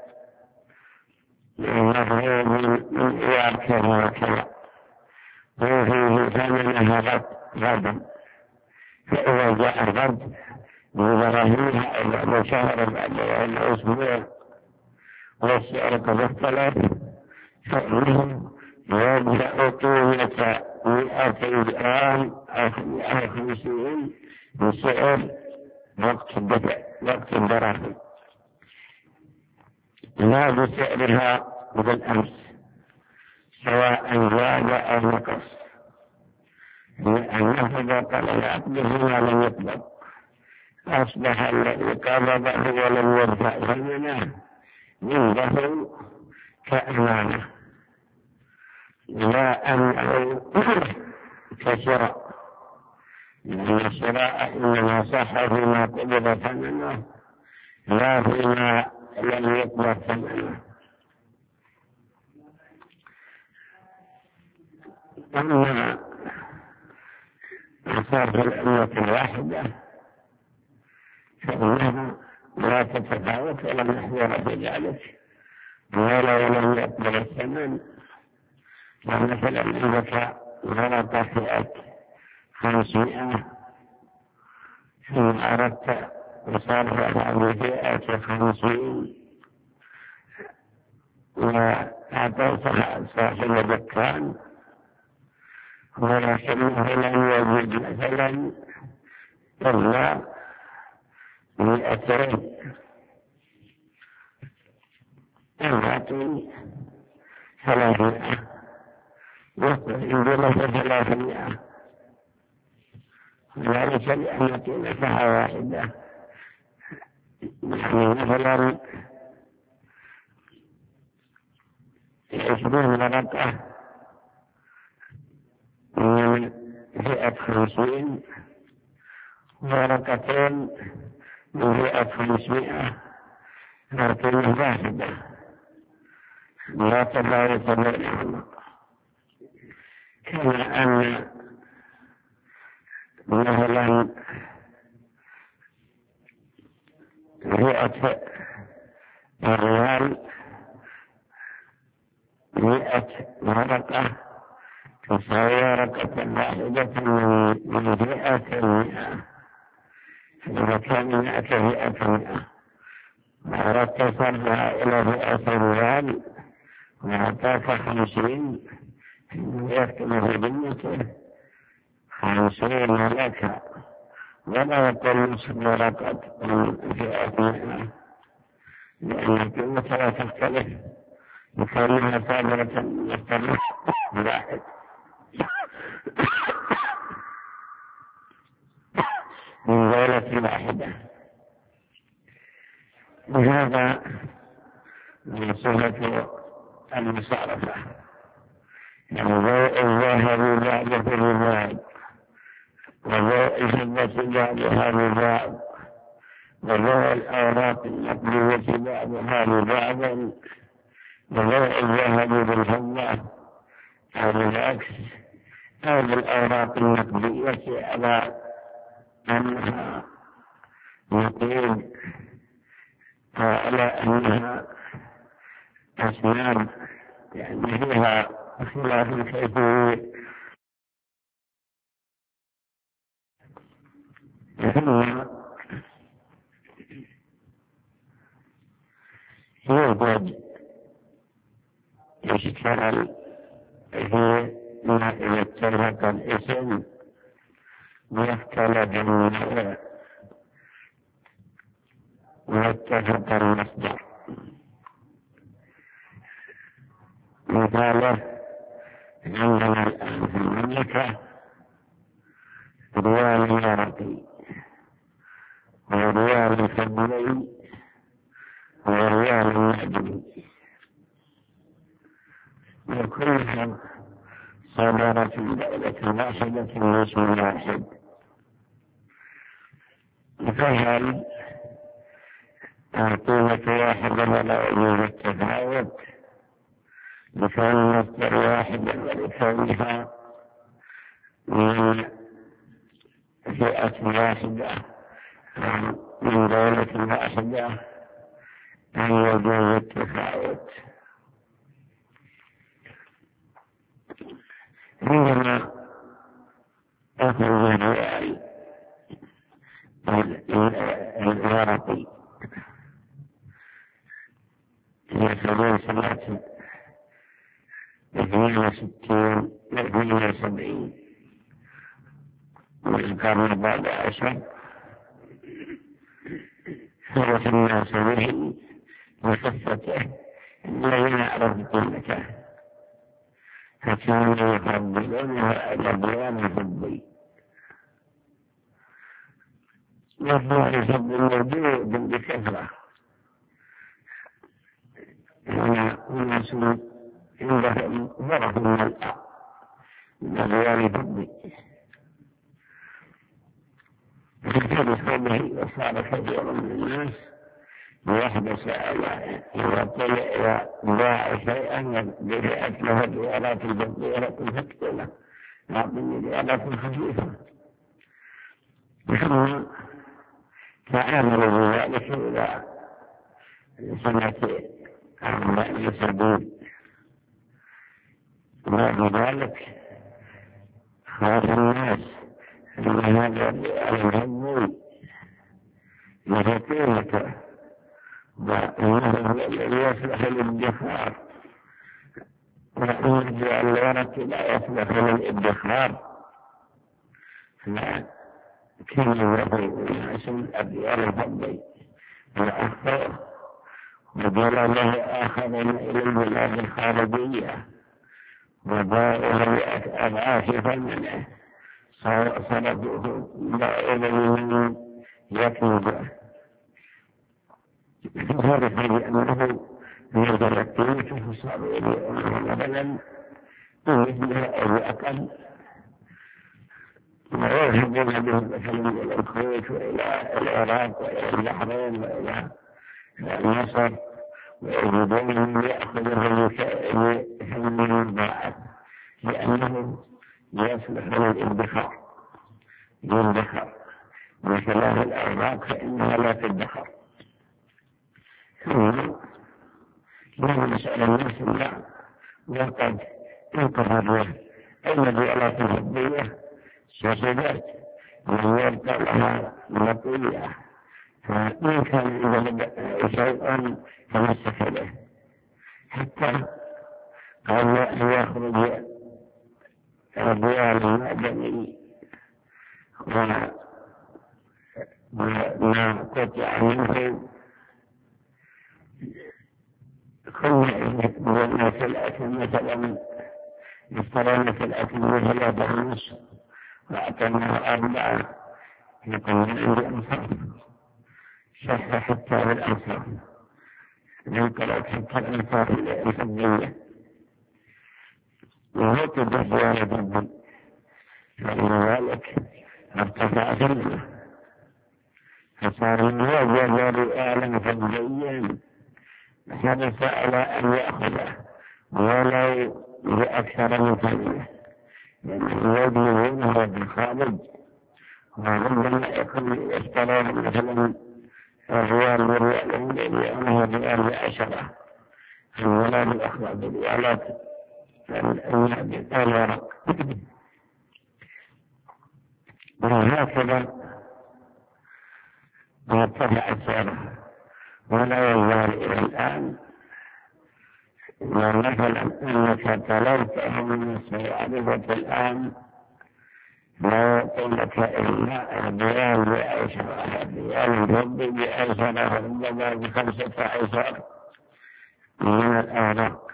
مغروم من إيار كذا وكذا وفيه ثمنها غدا. فإذا جاء الغد ببراهينها بعد شهر بعد أسبوع والسعر قد اختلف فإنه يبدأ قيمة 200 جرام أو 150 بسعر وقت الدراهم لا بسعرها بالأمس سواء زاد أو نقص، لأنه بطل العقد فيما لم يقبض. أصبح الذي قبضه ولم يرفع ثمنه عنده كأمانة، لا أنه كشراء، لأن الشراء إنما صح فيما قبض ثمنه لا فيما لم يقبض ثمنه. أما أصاب الأمة الواحدة فإنها لا تتفاوت ولم يحضر في ذلك ولو لم يقبل الثمن. فمثلا عندك غلطة فئة 500 ثم أردت صرفها بفئة 50 وأعطيتها صاحب الدكان ولكنه لم يجد مثلا إلا 200 أعطي 300 يقول عندنا 300 ذلك لأن قيمتها واحدة. يعني مثلا 20 ورقة من فئة 50 ورقتين من فئة 500 لكنه واحدة لا تفاوت بينهما. كما أن مثلا فئة الريال 100 ورقة تساوي ورقة واحدة من فئة 100. إذا كان 100 فئة 100 وأردت صرفها إلى فئة الريال وأعطاك 50 يكتب في ذمته 50 لك ولا يكون نصف ورقة من فئة 100 لأن قيمتها لا تختلف وكونها صادرة من الطريق واحد من دولة واحدة. وهذا من صفة المصارفة يعني ضوء الذهب بعد الرباط وضوء الفضة بعدها رباط وضوء الأوراق النقدية بعدها رباط وضوء الذهب بالفضة أو بالعكس أو بالأوراق النقدية على أنها نقود أو على أنها أسنان يعني فيها خلاف كيفية. ثم يوجد إشكال في ما إذا اتفق الاسم واختلف النوع واتفق المصدر. مثاله عندنا الآن في المملكة ريال ورقي وريال فضلي وريال معدني وكلها صدرت من دولة واحدة باسم واحد. فهل القيمة واحدة ولا وجود التفاوت لكون المصدر واحدا ولكونها من فئة واحدة من دولة واحدة أن يجوز التفاوت؟ عندما أخذ الريال الورقي يخلون سنة 62 72 من القرن الرابع عشر فرح الناس به وخفته الذين يعرف قيمته فكانوا يفضلونه على الريال الفضي. والريال الفضي موجود بكثرة هنا الناس عندهم ضرب من الأرض من الريال الفضي فكانت هذه وصار كثير من الناس يحدث إذا باع شيئا برئت له الريالات الفضية تفكتله لكن الريالات الخفيفة ثم تعاملوا بذلك إلى سنة 74 وبعد ذلك خاف الناس أن هذا الريال لقيمته وأنه الذي يصلح للادخار وأن الورق لا يصلح للادخار فكان يقول الناس الريال الفضي وأخذوه وقال له آخذنا إلى البلاد الخارجية وباعوا أضعاف ثمنه صرفوه إلى من يكنزه فعرف بأنه نزل قيمته فصاروا إليه مثلا مثلها أو أقل ويذهبون به مثلا إلى الكويت وإلى العراق وإلى البحرين وإلى مصر، ويجدون يأخذه بثمن مضاعف لأنه يصلح للادخار يدخر، وخلاف الأوراق فإنها لا تدخر. ثم لا نسأل الناس الله وقد انقضى به المبيعات الهبية سجدت ويبقى لها مطيئة، فإن كان إذا شيء تمسك به حتى قبل أن يخرج الريال المعدني وما قطع منه كنا في الأكل مثلا اشترينا في الأكل مثلا ونص وأعطيناه 4 يقولون عندي أنصاف صح حتى بالأنصاف ينقلت حتى الأنصاف الفضية وهو تدفع جدا، فإن ذلك ارتفع ثمنه فصار يوجد رئالا فضيا حرص على أن يأخذه ولو بأكثر من ثمنه، لأنه يجلبونه بالخارج، وربما يكون يشترون مثلا الريال بريالين يبيعونه بريال 10 ولا بالأخضر بريالات الورق. وهكذا يرتفع سعره ولا يزال إلى الآن. ومثلا أنك تلوته من السيارة الآن لا يعطيك إلا الريال ب10 الريال الربي ب10 ربما ب15 من الأوراق.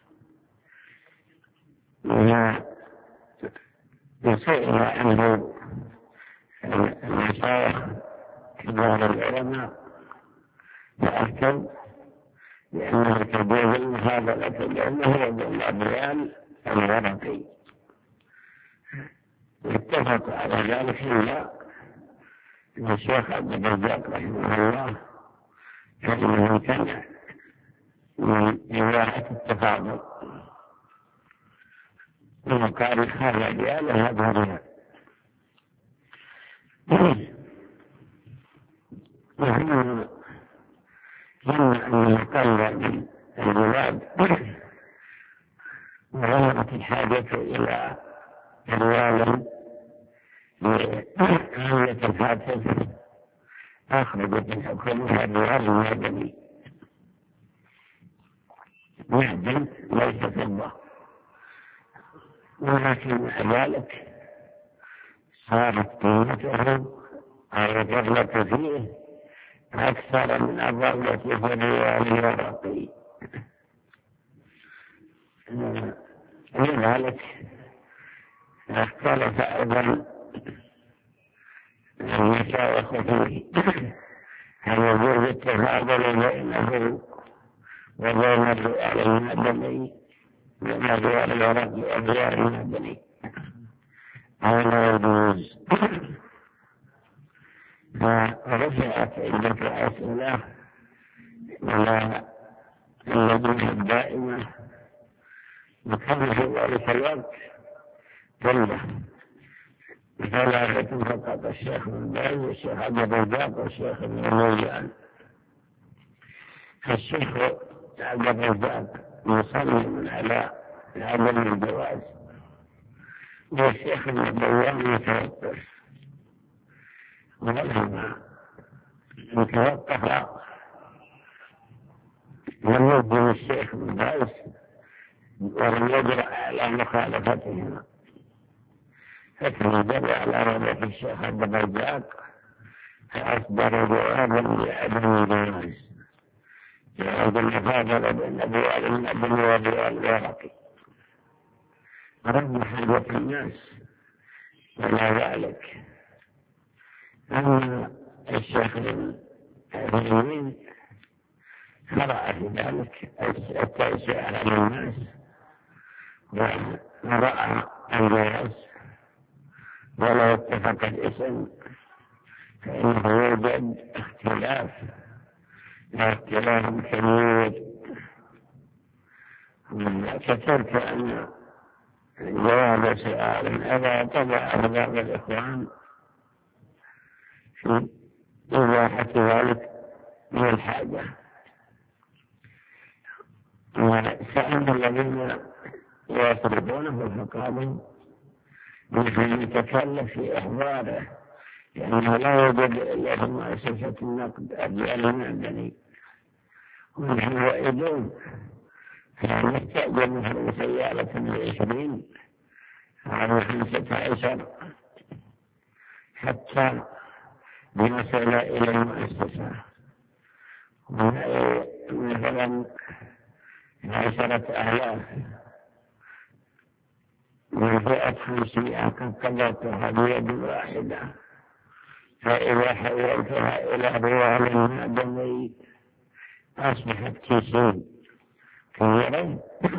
وسئل عنه المشايخ كبار العلماء فأكد لأنه تجوز المفاضلة لأنه بالريال الورقي. اتفق على ذلك الشيخ عبد الرزاق رحمه الله فإنه امتنع من إباحة التفاضل وقال هذا ريال وهذا ريال. وهم أن يقل من البلاد وظهرت الحاجة إلى ريال لأهمية الهاتف أخرجت الحكومة الريال المعدني معدن ليس فضة، ولكن مع ذلك صارت قيمته أو الغلة فيه أكثر من الغلة في الريال الورقي. لذلك اختلف أيضا المشايخ فيه هل يجوز التفاضل بينه وبين الريال المعدني بين الريال الورقي والريال المعدني أو لا يجوز. فرفعت عدة أسئلة على اللجنة الدائمة، وكان في ذلك الوقت كله 3 فقط، الشيخ بن باز والشيخ عبد الرزاق والشيخ ابن مرجان. فالشيخ عبد الرزاق مصمم على عدم الجواز، والشيخ ابن بيان متوقف، ولما توقف لم يجب الشيخ بن باز ولم يجرأ على مخالفتهما، فتنجر على رغبة الشيخ عبد الرزاق فأصدر جوابا بعدم الجواز جواز المفاضلة بين الريال المعدني والريال الورقي، رغم حاجة الناس إلى ذلك. أما الشيخ العثيمين فرأى في ذلك التوسع على الناس ورأى الجواز، ولو اتفق الاسم فإنه يوجد اختلاف كبير. كتبت أن جواب سؤال إذا طبع بعض الإخوان في إباحة ذلك من الحاجة، وسأل الذين يصرفونه فقالوا نحن نتكلف في إحضاره لأنه لا يوجد إلا في مؤسسة النقد المعدني، ونحن وإذون فنستأجر مثل سيارة 20 أو 15 حتى نصل إلى المؤسسة، مثلا 10,000 من فئة 500 قد قدرتها بيد واحدة، فإذا حولتها إلى ريال معدني أصبحت كيسين كبيرة،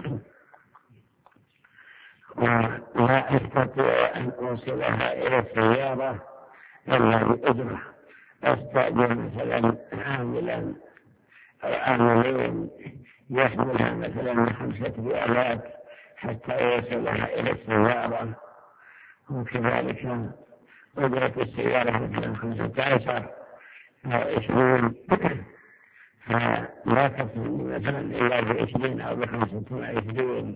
ولا أستطيع أن أوصلها إلى السيارة إلا بأجرة. أستأجر مثلا عاملا أو عاملين يحملها مثلا 5 ريالات حتى يوصلها إلى السيارة، وكذلك أجرة السيارة مثلا 15 أو 20، فلا تصل مثلا إلا ب20 أو ب25.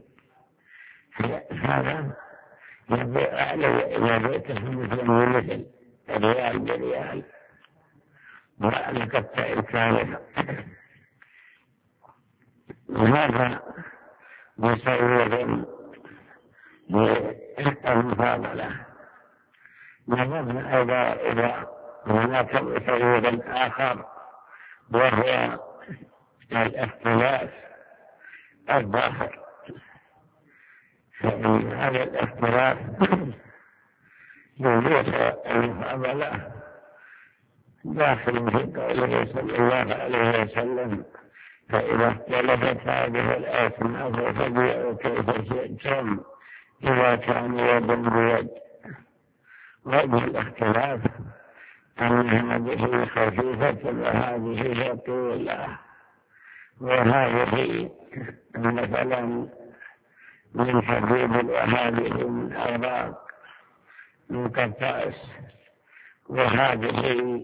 هذا يبيع علي إذا بيته مثل ريال بريال، وأنا قد تعرف وهذا يصور بالمفاضلة. نظرنا أيضا إذا هناك مصور آخر وهو الاختلاف الظاهر، فإن هذا الاختلاف يجوز المفاضلة داخل في قوله صلى الله عليه وسلم فإذا اختلفت هذه الأصناف فبيعوا كيف شئتم إذا كان يد بيد. وجه الاختلاف أن هذه خفيفة وهذه ثقيلة، وهذه مثلا من حديد وهذه من أوراق من قرطاس، وهذه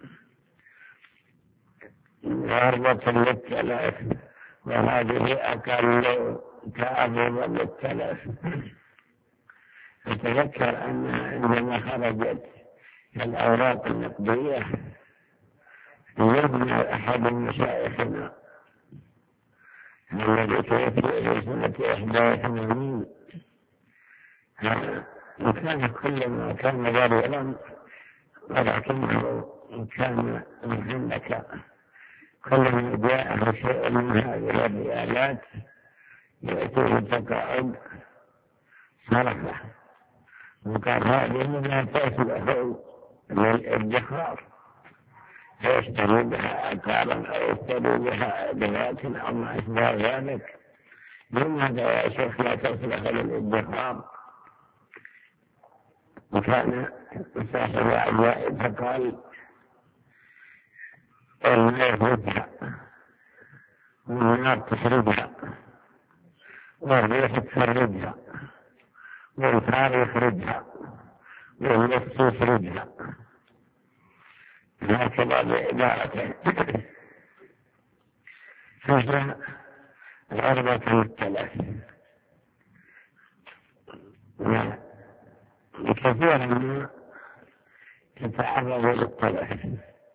غربة للتلف، وهذه أقل كأبوض للتلف. أتذكر أن عندما خرجت الأوراق النقدية يبنى أحد مشايخنا الذي توفي في سنة 81، وكان كل ما كان ضرورا ولكنه كان محنكا، كلما جاءه شيء من هذه الريالات يأتيه التقاعد صرفه، وقال هذه لا تصلح للادخار، فيشتري بها عقارا أو يشتري بها أدوات أو ما أشبه ذلك. لماذا يا شيخ لا تصلح للادخار؟ وكان صاحب عجائب فقال الماء يخرجها والنار تخرجها والريح تخرجها والفار يخرجها والنفس يخرجها، هكذا بعبارته. فهي غربة التلف، وكثيرا ما تتعرض للتلف.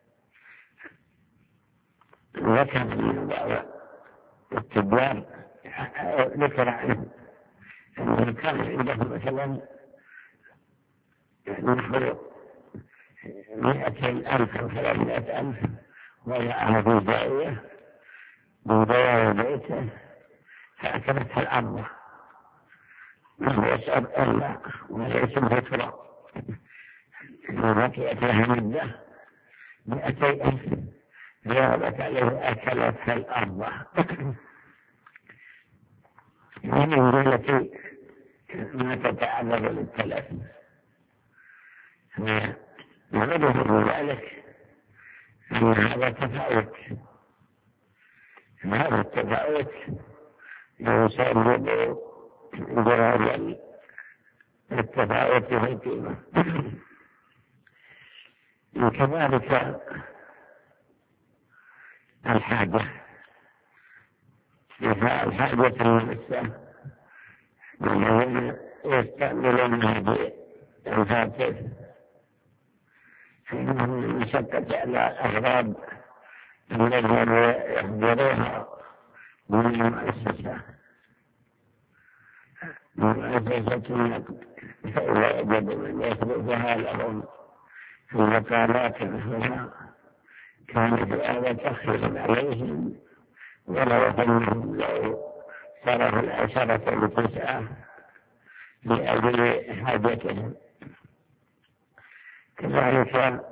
ذكر من بعض التجار ذكر عنه أنه كان عنده مثلا نحو 200,000 أو 300,000 وضعها في زاوية من زوايا بيته، فأكلتها الأرض، ما يشعر إلا وليس بكرة، وبقيت لها مدة 200,000 ذهبت عليه أكلتها الأرض. ومن التي ما تتعرض للتلف. ونعرف من ذلك أن هذا تفاوت، هذا التفاوت يسبب جواز التفاوت في القيمة. وكذلك الحاجة المسة الذين يستعملون هذه الهاتف فإنهم مشقة على أغراض الذين يحضروها من المؤسسة النقد، فإذا وجدوا من يصرفها لهم في مقالات مثلها كان في هذا تخفيف عليهم، ولو أنهم لو صرفوا 10 9 لأجل حاجتهم. كذلك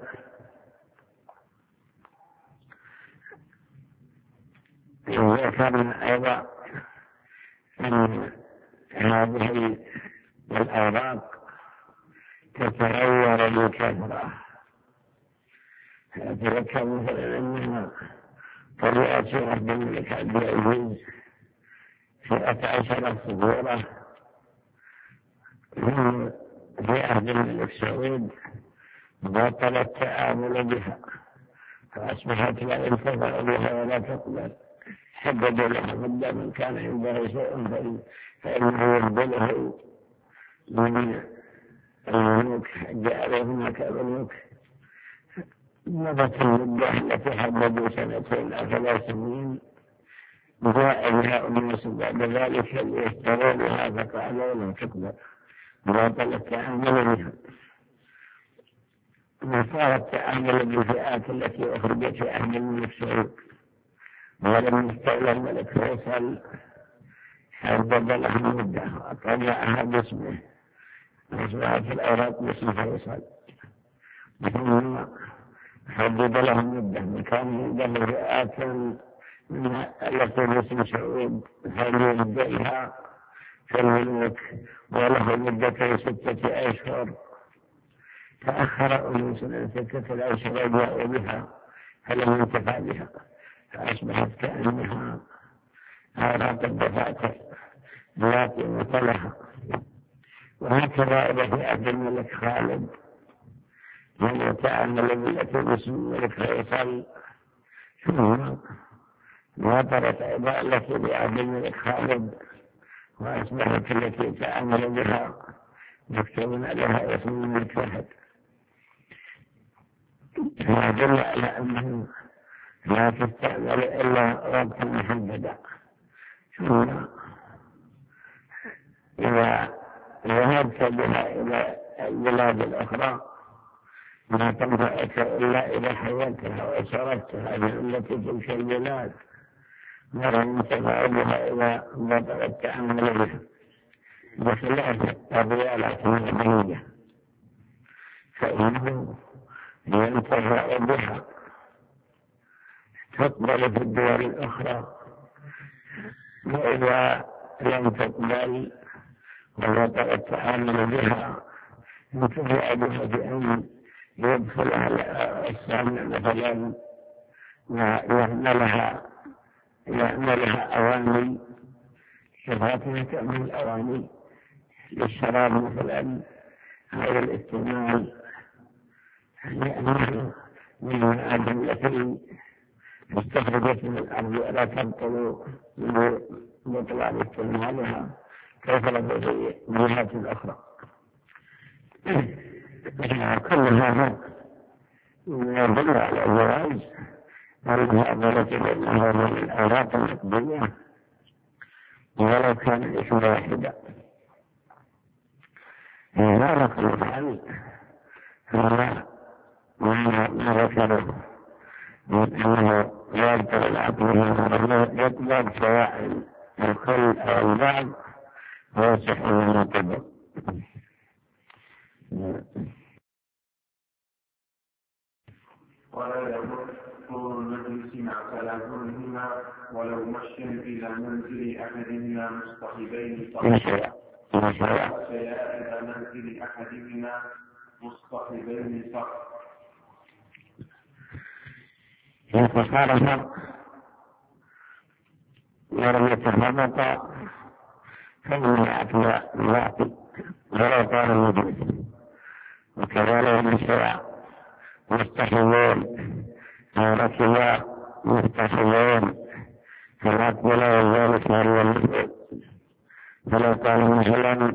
ذكرنا أيضا أن هذه الأوراق تتغير بكثرة. تذكر مثلا أنها طلعت في عهد الملك عبد العزيز في 11 صدورة، في عهد الملك سعود بطل التعامل بها، فأصبحت لا ينتفع بها ولا تقبل. حددوا له مدة من كان عنده شيء فإنه يقبله من الملوك، جاء هناك الملوك. مضت المدة التي حددوا 2 أو 3 سنين، جاء بها أناس بعد ذلك ليشتروا بها فقالوا لا تقبل، بطل التعامل بها. وصار التعامل بالفئات التي أخرجت في عهد الملك سعود، ولم يستولى الملك فيصل حدد له مدة وطبعها باسمه، أصبحت الأوراق باسم فيصل، ثم حدد له مدة وكان عنده فئات من التي باسم سعود فليبدأها في الملوك وله مدة 6 أشهر. تأخر أناس 6 أشهر جاءوا بها فلم ينتفع بها، فأصبحت كأنها أوراق الدفاتر لا قيمة لها. وهكذا إذا في عهد الملك خالد من يتعامل بالتي باسم الملك فيصل، ثم وطرت أيضا التي بعهد الملك خالد وأصبحت التي يتعامل بها مكتوب عليها اسم الملك فهد. فيدل على أنه لا تستعمل إلا وقتا محددا، ثم إذا ذهبت بها إلى البلاد الأخرى ما تنفعك إلا إذا حولتها وشردتها التي تلك البلاد، ولم ينتفع بها إذا بطل التعامل بها، بخلاف الريالات المدنية فإنه ينتفع بها تقبل في الدول الأخرى، وإذا لم تقبل وبطل التعامل بها ينتفع بها بأن يدخل على السامع مثلا ويعملها أواني شفاتها من الأواني للشراب مثلا أو الاستعمال، لأنه من المعادن التي استخرجت من الأرض ولا تبطل بطلان استعمالها كثرة في جهات أخرى. كل هذا يدل على جواز المعاملة بينها وبين الأوراق النقدية ولو كان الاسم واحدا. الأوراق المثال هو ما ذكره من أنه يبطل العقل منه يقبل سواء الكل أو البعض ويصح من القبل. ولا يضر طول المجلس مع تلازمهما ولو مشيا إلى منزل أحدهما مصطحبين ومشيا إلى منزل أحدهما مصطحبين فقط. إذا صار ولم يتفرق فإنه يعطي ولو طال الوجود. وكذلك النساء مستحيون أو ركبا مستحيون فالأقبل وذلك هو المسؤول. فلو قال مثلا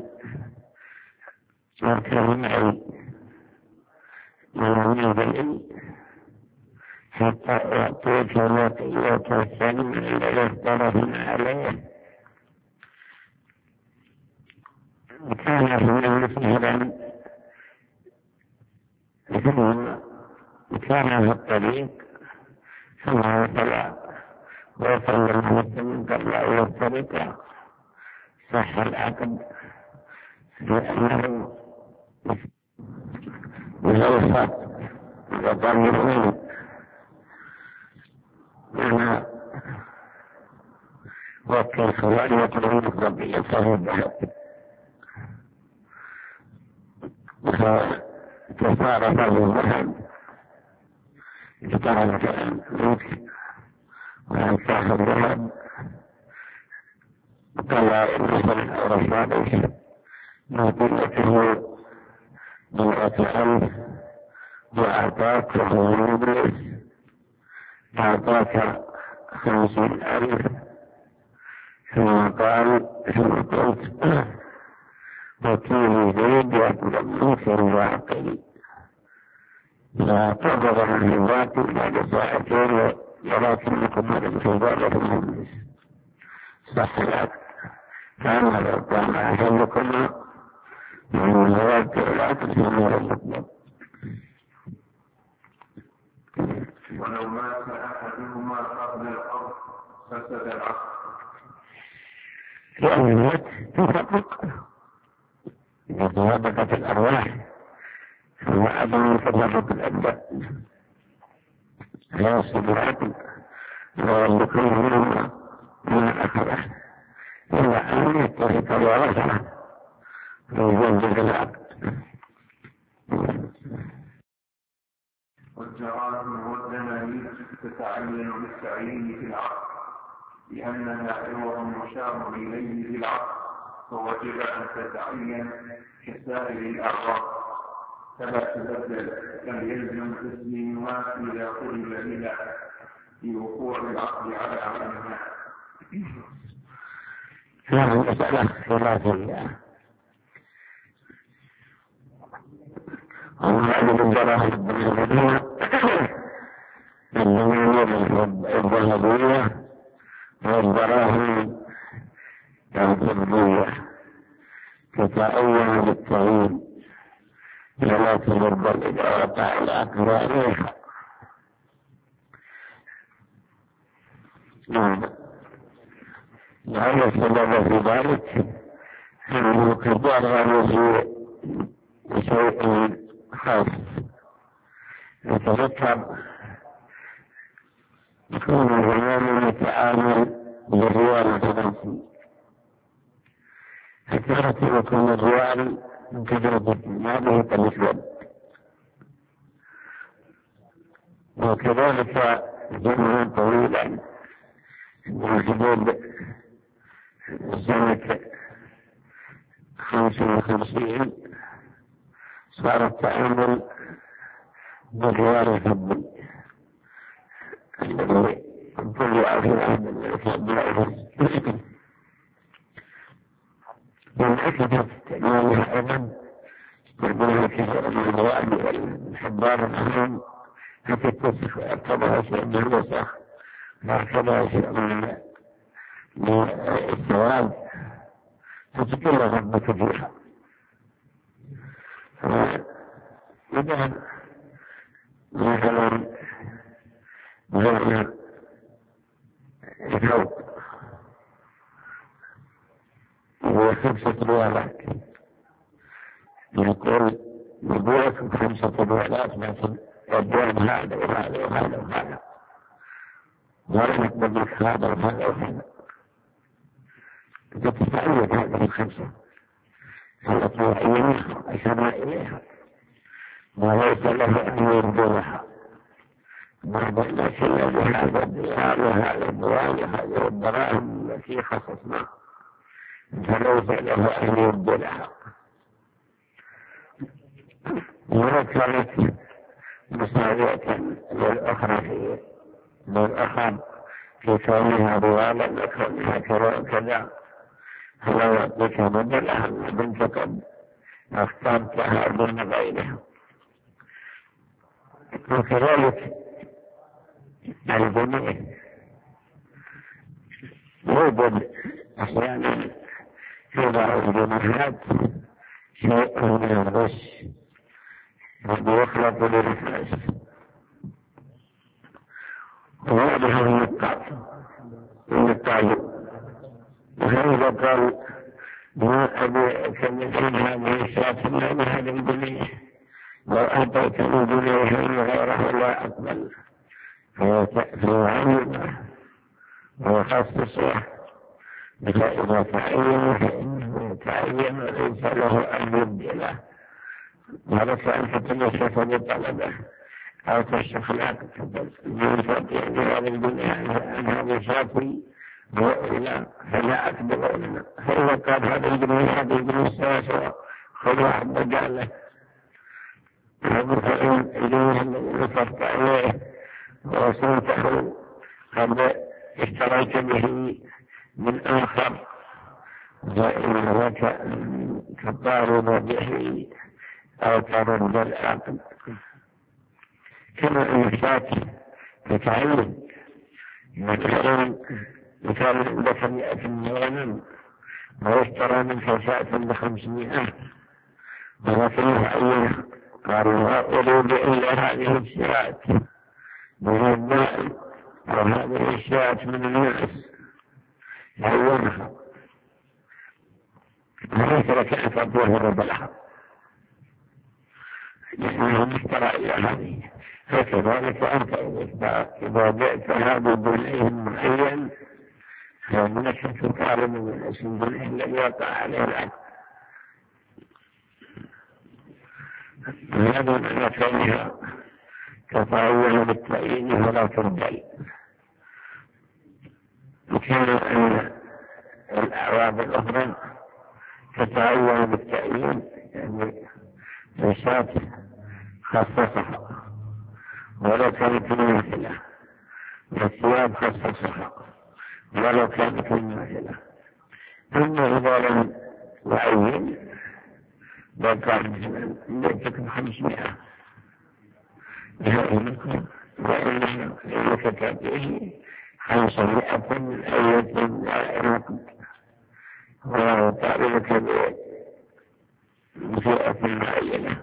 اركب معي من حتى يعطيك وتوسل الذي اختلفنا عليه. كان في مثلا ثم كان في الطريق ثم وصل المسلم قبل أول الطريق صح العقد لأنه بالأوسط وطمئن أنا وكل خوان يطلبون الضبية صاحب فتصارف الذهب اشتغل فأنت وعن صاحب الذهب طلع مثلا أو رفاضي نقلته 100,000 وأعطاك وهو مدرس أعطاك 50,000 ثم قلت وكيل زيد يطلب منك الباطل فقدر من الباطل بعد ساعتين ولكنكم هذا الباطل المجلس صح لك. كان لو كان أهلكم من الوقت لا تسمى المطلب. ولو مات أحدهما قبل الأرض فسد العقد. لأن الموت تفرق إذا تفرقت الأرواح فهو عدم تفرق الأبدان لا يصد العقل ويملك كل منهما من أخره إلا أن يتفق الورثة ويجدد العقد. والجرائم والدنانير تتعين بالتعيين في العقد لأنها عوض مشار إليه في العقد فوجب أن تتعين كسائر الأعراض فلا تبدل بل يلزم تسليمها إذا قبل بها في وقوع العقد على عينها. هذه المسألة خلافية ومعلم الجراحة بالمدينة الذهبية والدراهم الفضية تتعين بالتعيين ولا تبدل إذا وقع العقد عليها. لعل السبب في ذلك أنه قد يرغب في شيء خاص يتذكر يكون الغلام يتعامل بالريال الفرنسي حتى يكون الريال من تجربة ماله كالأسود وكذلك زمنا طويلا من حدود سنة 55 صار التعامل بالريال الفضي الذي كل عافية والأكثر استعمالها أيضا يقولون كثيرا من الوعد والحبار الأهم حتى تصف أركبها شيء من الوسخ وأركبها شيء من الثواب فتكون غضبة فيها. فإذا مثلا غير الثوب هو 5 ريالات يقول يبيعكم 5 ريالات لكن يبيعون هذا وهذا وهذا وهذا ولا نقبل لك هذا وهذا وهذا تتعود هذه 5 التي يعينها أشار إليها وليس له أن يبدلها. بعض الناس الذي هذا الديار وهذا الدوال وهذه الدراهم التي خصصناها فليس له أن يبدلها. وكانت مساوية للأخرى في كونها روالا وكونها كذا، فلا يعطيك بدلها بنت قد اخترتها دون غيرها. وكذلك الجميع يوجد أحيانا في بعض الجماعات شيء من الغش ويخلط للناس، وهذا هو النقاط. وهذا قال ما أبي كمثل هذه الشاة من هذا الجميع، لو أعطيتني جميعا غيره لا أقبل، فيعلمه ويخصصه. فإذا تعين فإنه يتعين وليس له أن يبدله. ولك أن تتنشف بطلبه أو تستخلاق من هذا الدنيا أن هذا شافي وإلا فلا أكبر لنا. فإذا قال هذا الدنيا هذا الدنيا سواء خذ واحد مجاله فإن الدنيا الذي نصرت عليه وصنته قد اشتريت به من آخر فإن لك كطارد به أو ترد العقل. كما أن الشاة تتعين مثلا عندك 100 غنم ويشترى منك شاة 500 ولكنه عينها قالوا لا أريد إلا هذه الشاة من الدائم وهذه الشاة من الناس عينها وليس لك أن تطوه ربلها لأنه مشترى إلى هذه. فكذلك أنت إذا جئتها بدلعه معين فإنك تطالب من الاسم الدلع الذي وقع عليه العقد. هذا معنى كونها تتعين بالتعيين ولا تردل. وكان أن الأعواب الأخرى تتعين بالتعيين، يعني الشاة خصصها ولو كانت المماثلة، والثياب خصصها ولو كانت المماثلة. أما إذا لم يعين وقال مثلا بيتكم 500 وإنما لكتابه 500 من أية الرقم وطالبك بفئة معينة.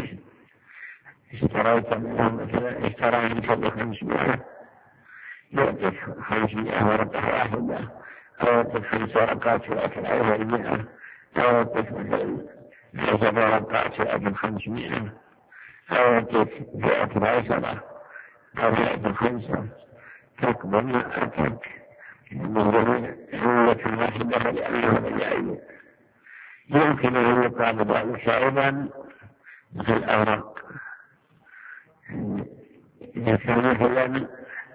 اشتريت منهم مثلا اشترى منك ب500 يعطيك 500 ورقة واحدة، أو يعطيك 5 ورقات في أكل أيها 100، أو يعطيك مثلا 10 ورقات في أكل 500، أو يعطيك في أكل 10 أو في أكل 5 تقبل ما أتاك من جميع عملة واحدة لأنه بالعين. يمكن أن يقال ذلك أيضا في الأوراق. إذا كان مثلا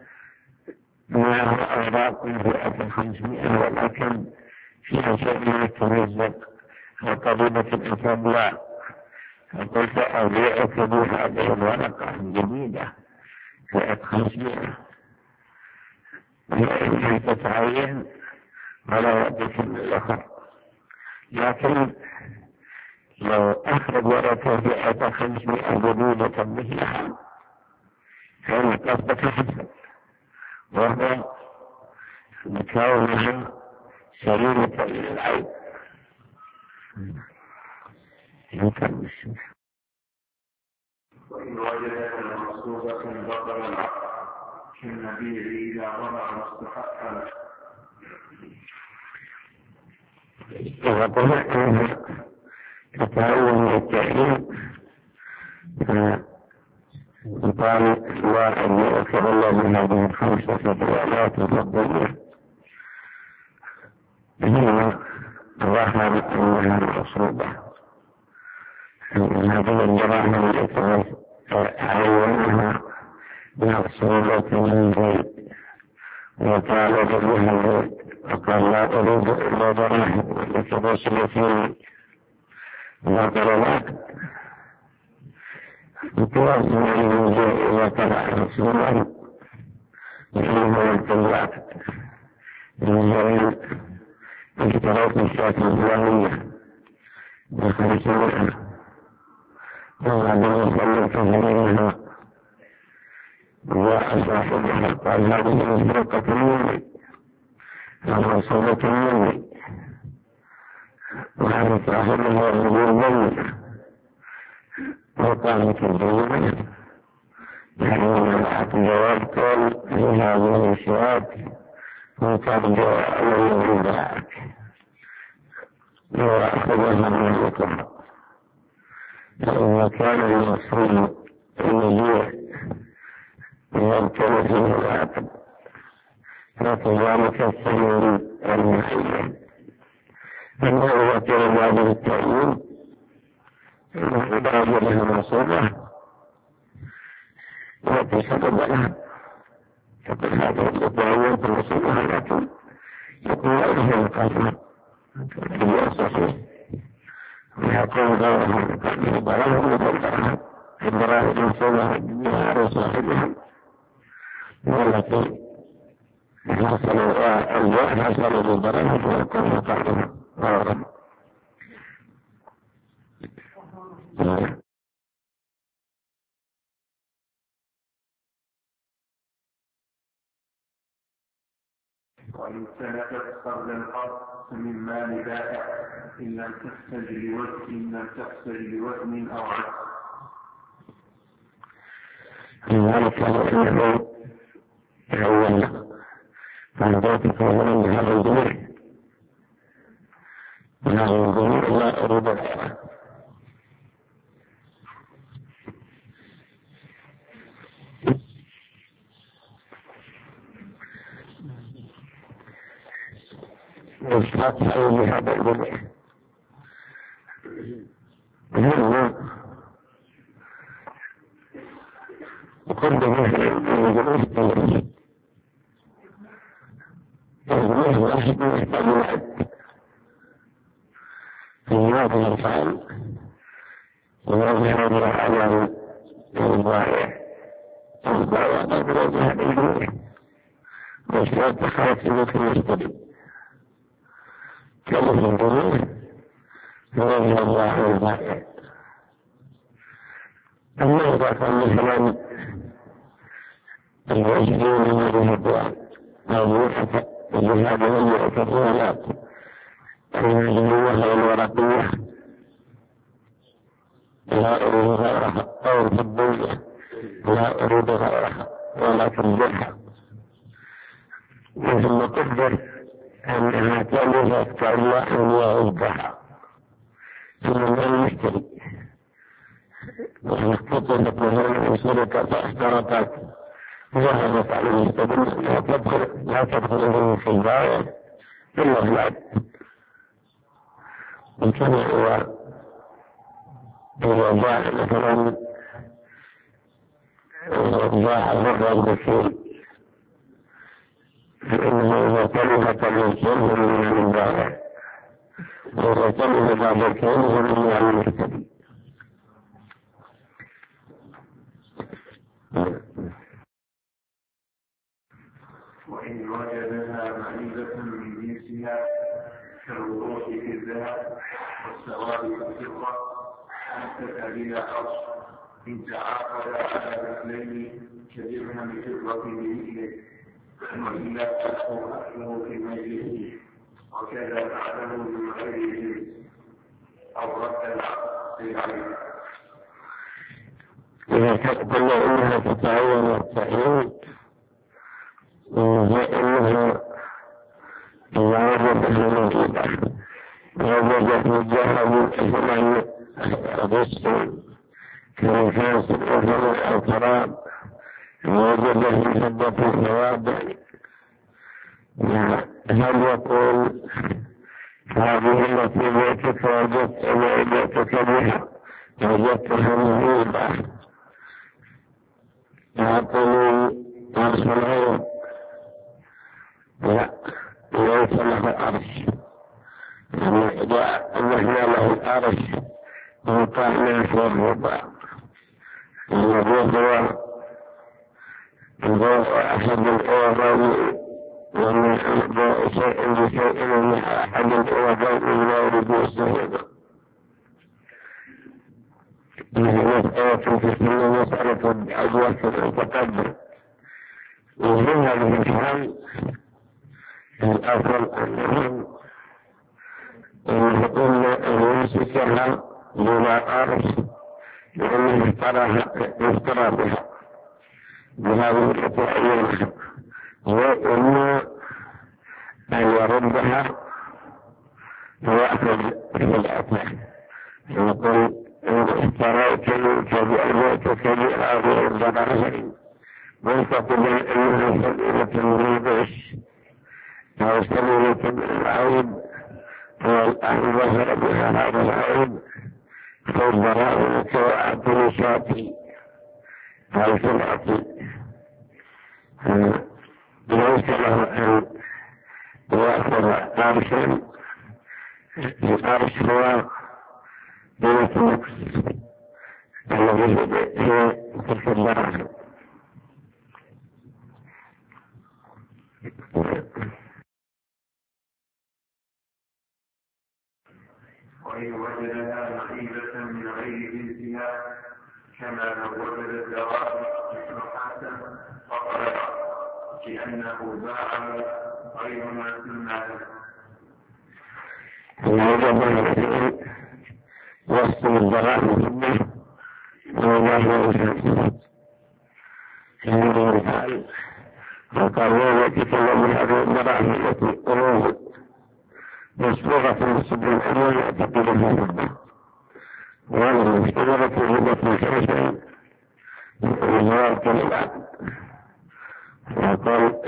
معه أوراق من فئة 500 ولكن فيها شيء من التمزق وقضيبة الأسابيع، فقلت أبيعك بهذه الورقة الجديدة فئة 500 لأنها تتعين ولا يعطيك من الأخر. لكن لو أخرج ورقة فئة 500 جديدة مثلها فإن قصدك حسن، وهو كونها سليمة من العيب. وإن وجدت مصوبة بطل العقد كالنبيع إذا ظهر مستحقا. إذا قلنا أنها تتعين بالتعليم فقال وأن يؤخر الله من هذه 5 ريالات مفضلة هي ظهر أنها مصوبة، هذه الدراهم التي عينها مقصودة من زيد وطالب بها زيد وقال لا أريد إلا دراهم لتبصر فيه وطلبات وتوازن من زيد إذا طلع رسولا وإنه الطلبات من زيد اشتريت الشاة الزوانية ب500 وبعدين سلمت منها جاء صاحبها قال هذه مسرقة مني وموصولة مني وهذا صاحبها رجل بيت وقامت البينة يعني منعت جواب قال في هذه الشهاد وترجع على الرباعك وأخذها من الفقراء فإذا كان المصري المجيء يبتلي فيه العقد فكذلك السبيل المعين أما إذا كان هذه التأييد إذا وجدها مصيبة وتسبب لها تقول هذه التأييد المصيبة لكن يكون لها مقاسمة بالأساسي ويكون غيرها ضررهم وضررها في الضرائب المصيبة بها صاحبهم والتي حصلوا بالضرر ويكون مقارنة غيرها وإن سلكت قبل القرض من مال بائع إن لم تحتج لوزن أو عكس. لذلك الذي يعول فانظرتك ومن هذا الجميع وهذا الجميع لا أريد غيره وإشراك حول هذا الجميع وكل مثل من جميع التنظيم الجميع واحد يحتاج العد في هذه الحال ويظهر على الضائع قبل ذهب الجميع وإشراك تخلص في المشتري كلف الجميع ويظهر الله الضائع. أما إذا كان مثلا الوجهين من هذه الدول أو يوحف الجهاد هم يعتبرونات المجموعة والورقية لا أريد غيرها أو الفضية لا أريد غيرها ولكن بها ثم تقدر أنها تلفت كالله أن يعيدها ثم لم يشتري واختطفت مثلا وسرقت فاحترقت ذهبت على المستقبل لا تدخل في البايع إلا الأولاد وكان هو إذا جاء مثلا جاء الرجل بالشيء فإنه إذا تلفت الإنسان من البايع وإذا تلف بعض الكلام من المستقبل. وإن وجدها معيبة من جنسها كالوروث في الذهب والسواد في الفضة أمسك بلا أصل إن تعاقد على مثلين كدرهم الفضة بمثله وإلا تدخل أصله في مجلسه وكذا بعده من غير جنس أو رد العقد عليه. إذا تقبل إنها تتعين التعيين فإنها إذا وجدت الموجودة وجدت الجهل مثلا غص كنفاس الأذن أو تراب وجدت الفضة الثواب هل يقول هذه التي بيتك وجدت بها وجدتها مريضة أعطني عرش العين، لا ليس له عرش، نحن له العرش وطعنا في الرضا الذي هو أحد الأوضين، ومن شيء بشيء من أحد الأوضين لا يريد السهولة. مسألة في كل مسألة أجوة التقدم، ومن هذه الحال الأفضل أنهم أن يمسكها بلا أرش، لأنه يفترى بهذه التعيينها، وإما أن يردها ويأخذ في الأثناء يقول إن اشتريتني فبأجيتك بهذه الضرائب منتقدا أنها سبيلة من الغش أو سبيلة من العيب، والآن ظهر بها هذا العيب فالضرائب وأعطني شاتي أو سمعتي، ليس له أن يأخذ عرشا. العرش هو بنت النفس الذي هي تلك الضرائب. وإن وجدها نقيبة من غير جنسها كما لو وجد الدواب مصلحة فقط لأنه باع غير ما سمع له. وصل الضرائب والله في هذه الحال فقالوا يتكلم بهذه الضرائب التي أروه مصبوغة في السبب الأول يعتقدها الضرائب، وهذا المشترك في هدف الحسن وزارة العقد، وقال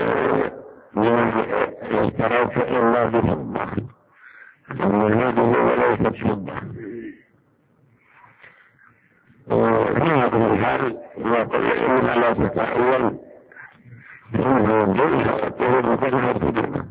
اشتريت إلا بفضة، أن هذه وليست فضة. وفي هذه الحال يقول إنها لا تتعين فإنه يجوز ويقول بكلمة الدين.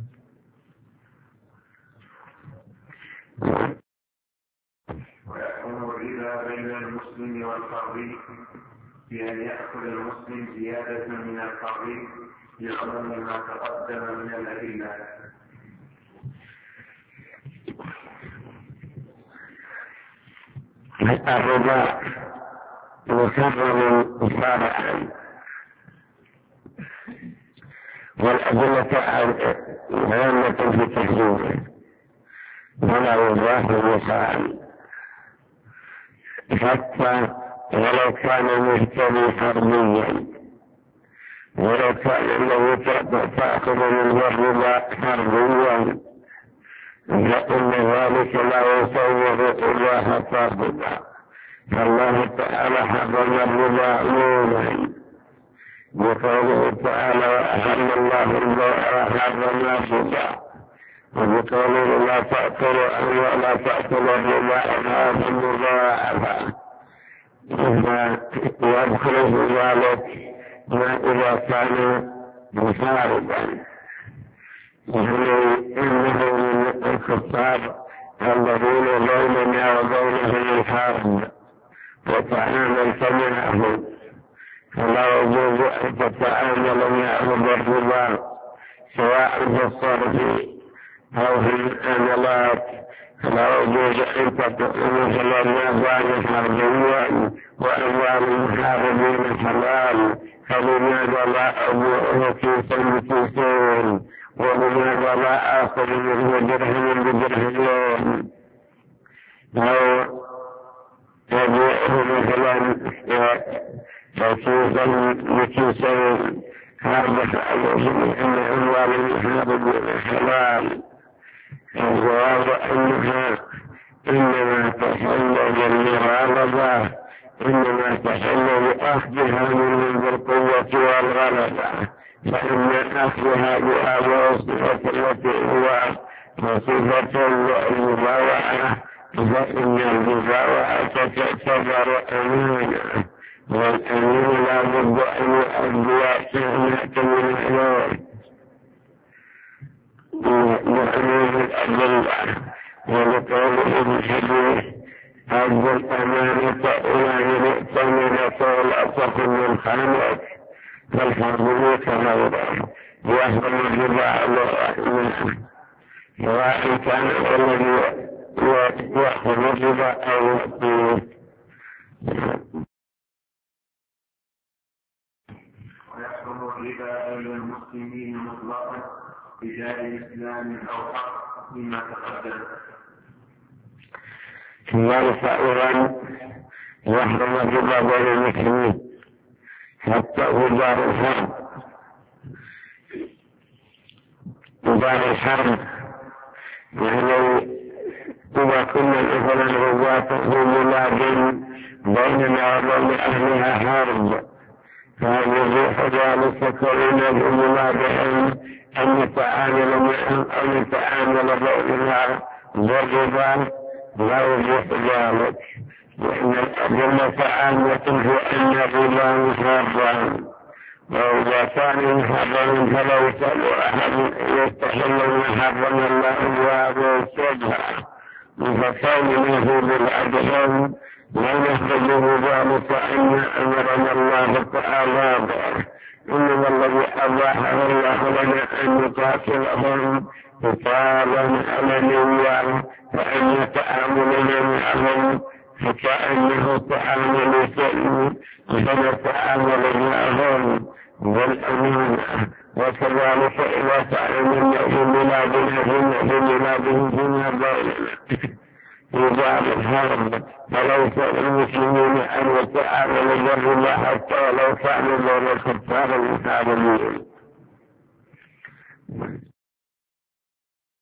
ويكون الربا بين المسلم والفقير بأن يأخذ المسلم زيادة من الفقير لعموم ما تقدم من الأدلة. الربا محرم شرعا، والأدلة عامة في تحريمه، ولا يباح مثال حتى ولو كان المشتري حربيا، ولو كان الذي تأخذ منه الربا حربيا، فإن ذلك لا يصور إباحة الربا، فالله تعالى حرم الربا عموما بقوله تعالى وأحل الله البيع وحرم الربا، وبقوله لا تأكلوا الربا أضعافا مضاعفة، يدخل في ذلك ما إذا كان مشاربا، يعني إنه من الكفار الذين بيننا وبينهم الحرب وتعاملت معهم، فلا يجوز أن تتعامل معهم بالربا سواء في الصرف أو في المعاملات، فلا يجوز أن تتعامل الأموال حربيا وأموال المحاربين حلال، فلماذا لا أبيعه كيسا بكيسين، ولماذا لا آخذ منه درهم بدرهمين، أو أبيعه مثلا كيسا بكيسين، هذا عليهم أن أموال المحاربين حلال. الجواب أنها إنما تحل بالمغالبة، إنما تحل بأخذها منهم بالقوة والغلبة، فإن أخذها بهذه الصفة التي هو صفة المباوعة، فإن المباوعة تعتبر يرد أن يؤدي سنة من الأمور لعموم الأدلة ولقوله بالحديث أدى الأمانة إلى من ائتمنك والأصف من خانك فالحاضر كغيره يحرم الربا على سواء كان الذي يأخذ الربا أو يأتيه. ويحرم الربا بين المسلمين مطلقا بدار إسلام أو حق مما تقدم. كذلك أيضا يحرم الربا بين المسلمين حتى في دار الحرب. دار الحرب يعني إذا كنا مثلا غزاة في بلاد بيننا وبين أهلها حرب فيجوز ذلك كلنا بمنادهم أن نتعامل معهم أو نتعامل بيننا بالربا لا يجوز ذلك، لأن الأدلة عامة في أن الربا محرم، وإذا كان محرما فلو سأل أحد يستحل ما حرم الله وهذا الشبهة فكونه بالعدل لا يخرجه ذلك أن أمرنا الله تعالى به، إنما الذي أباحه الله لنا أن نقاتلهم قتالا علنيا فإن تعاملنا معهم فكأنه تعامل سلم فنتعامل معهم بالأمانة. وكذلك إذا تعاملنا في بلادهم فيما بيننا في دار الحرب فليس للمسلمين أن يتعاملوا بالربا حتى ولو كانوا بين الكفار المحاربين.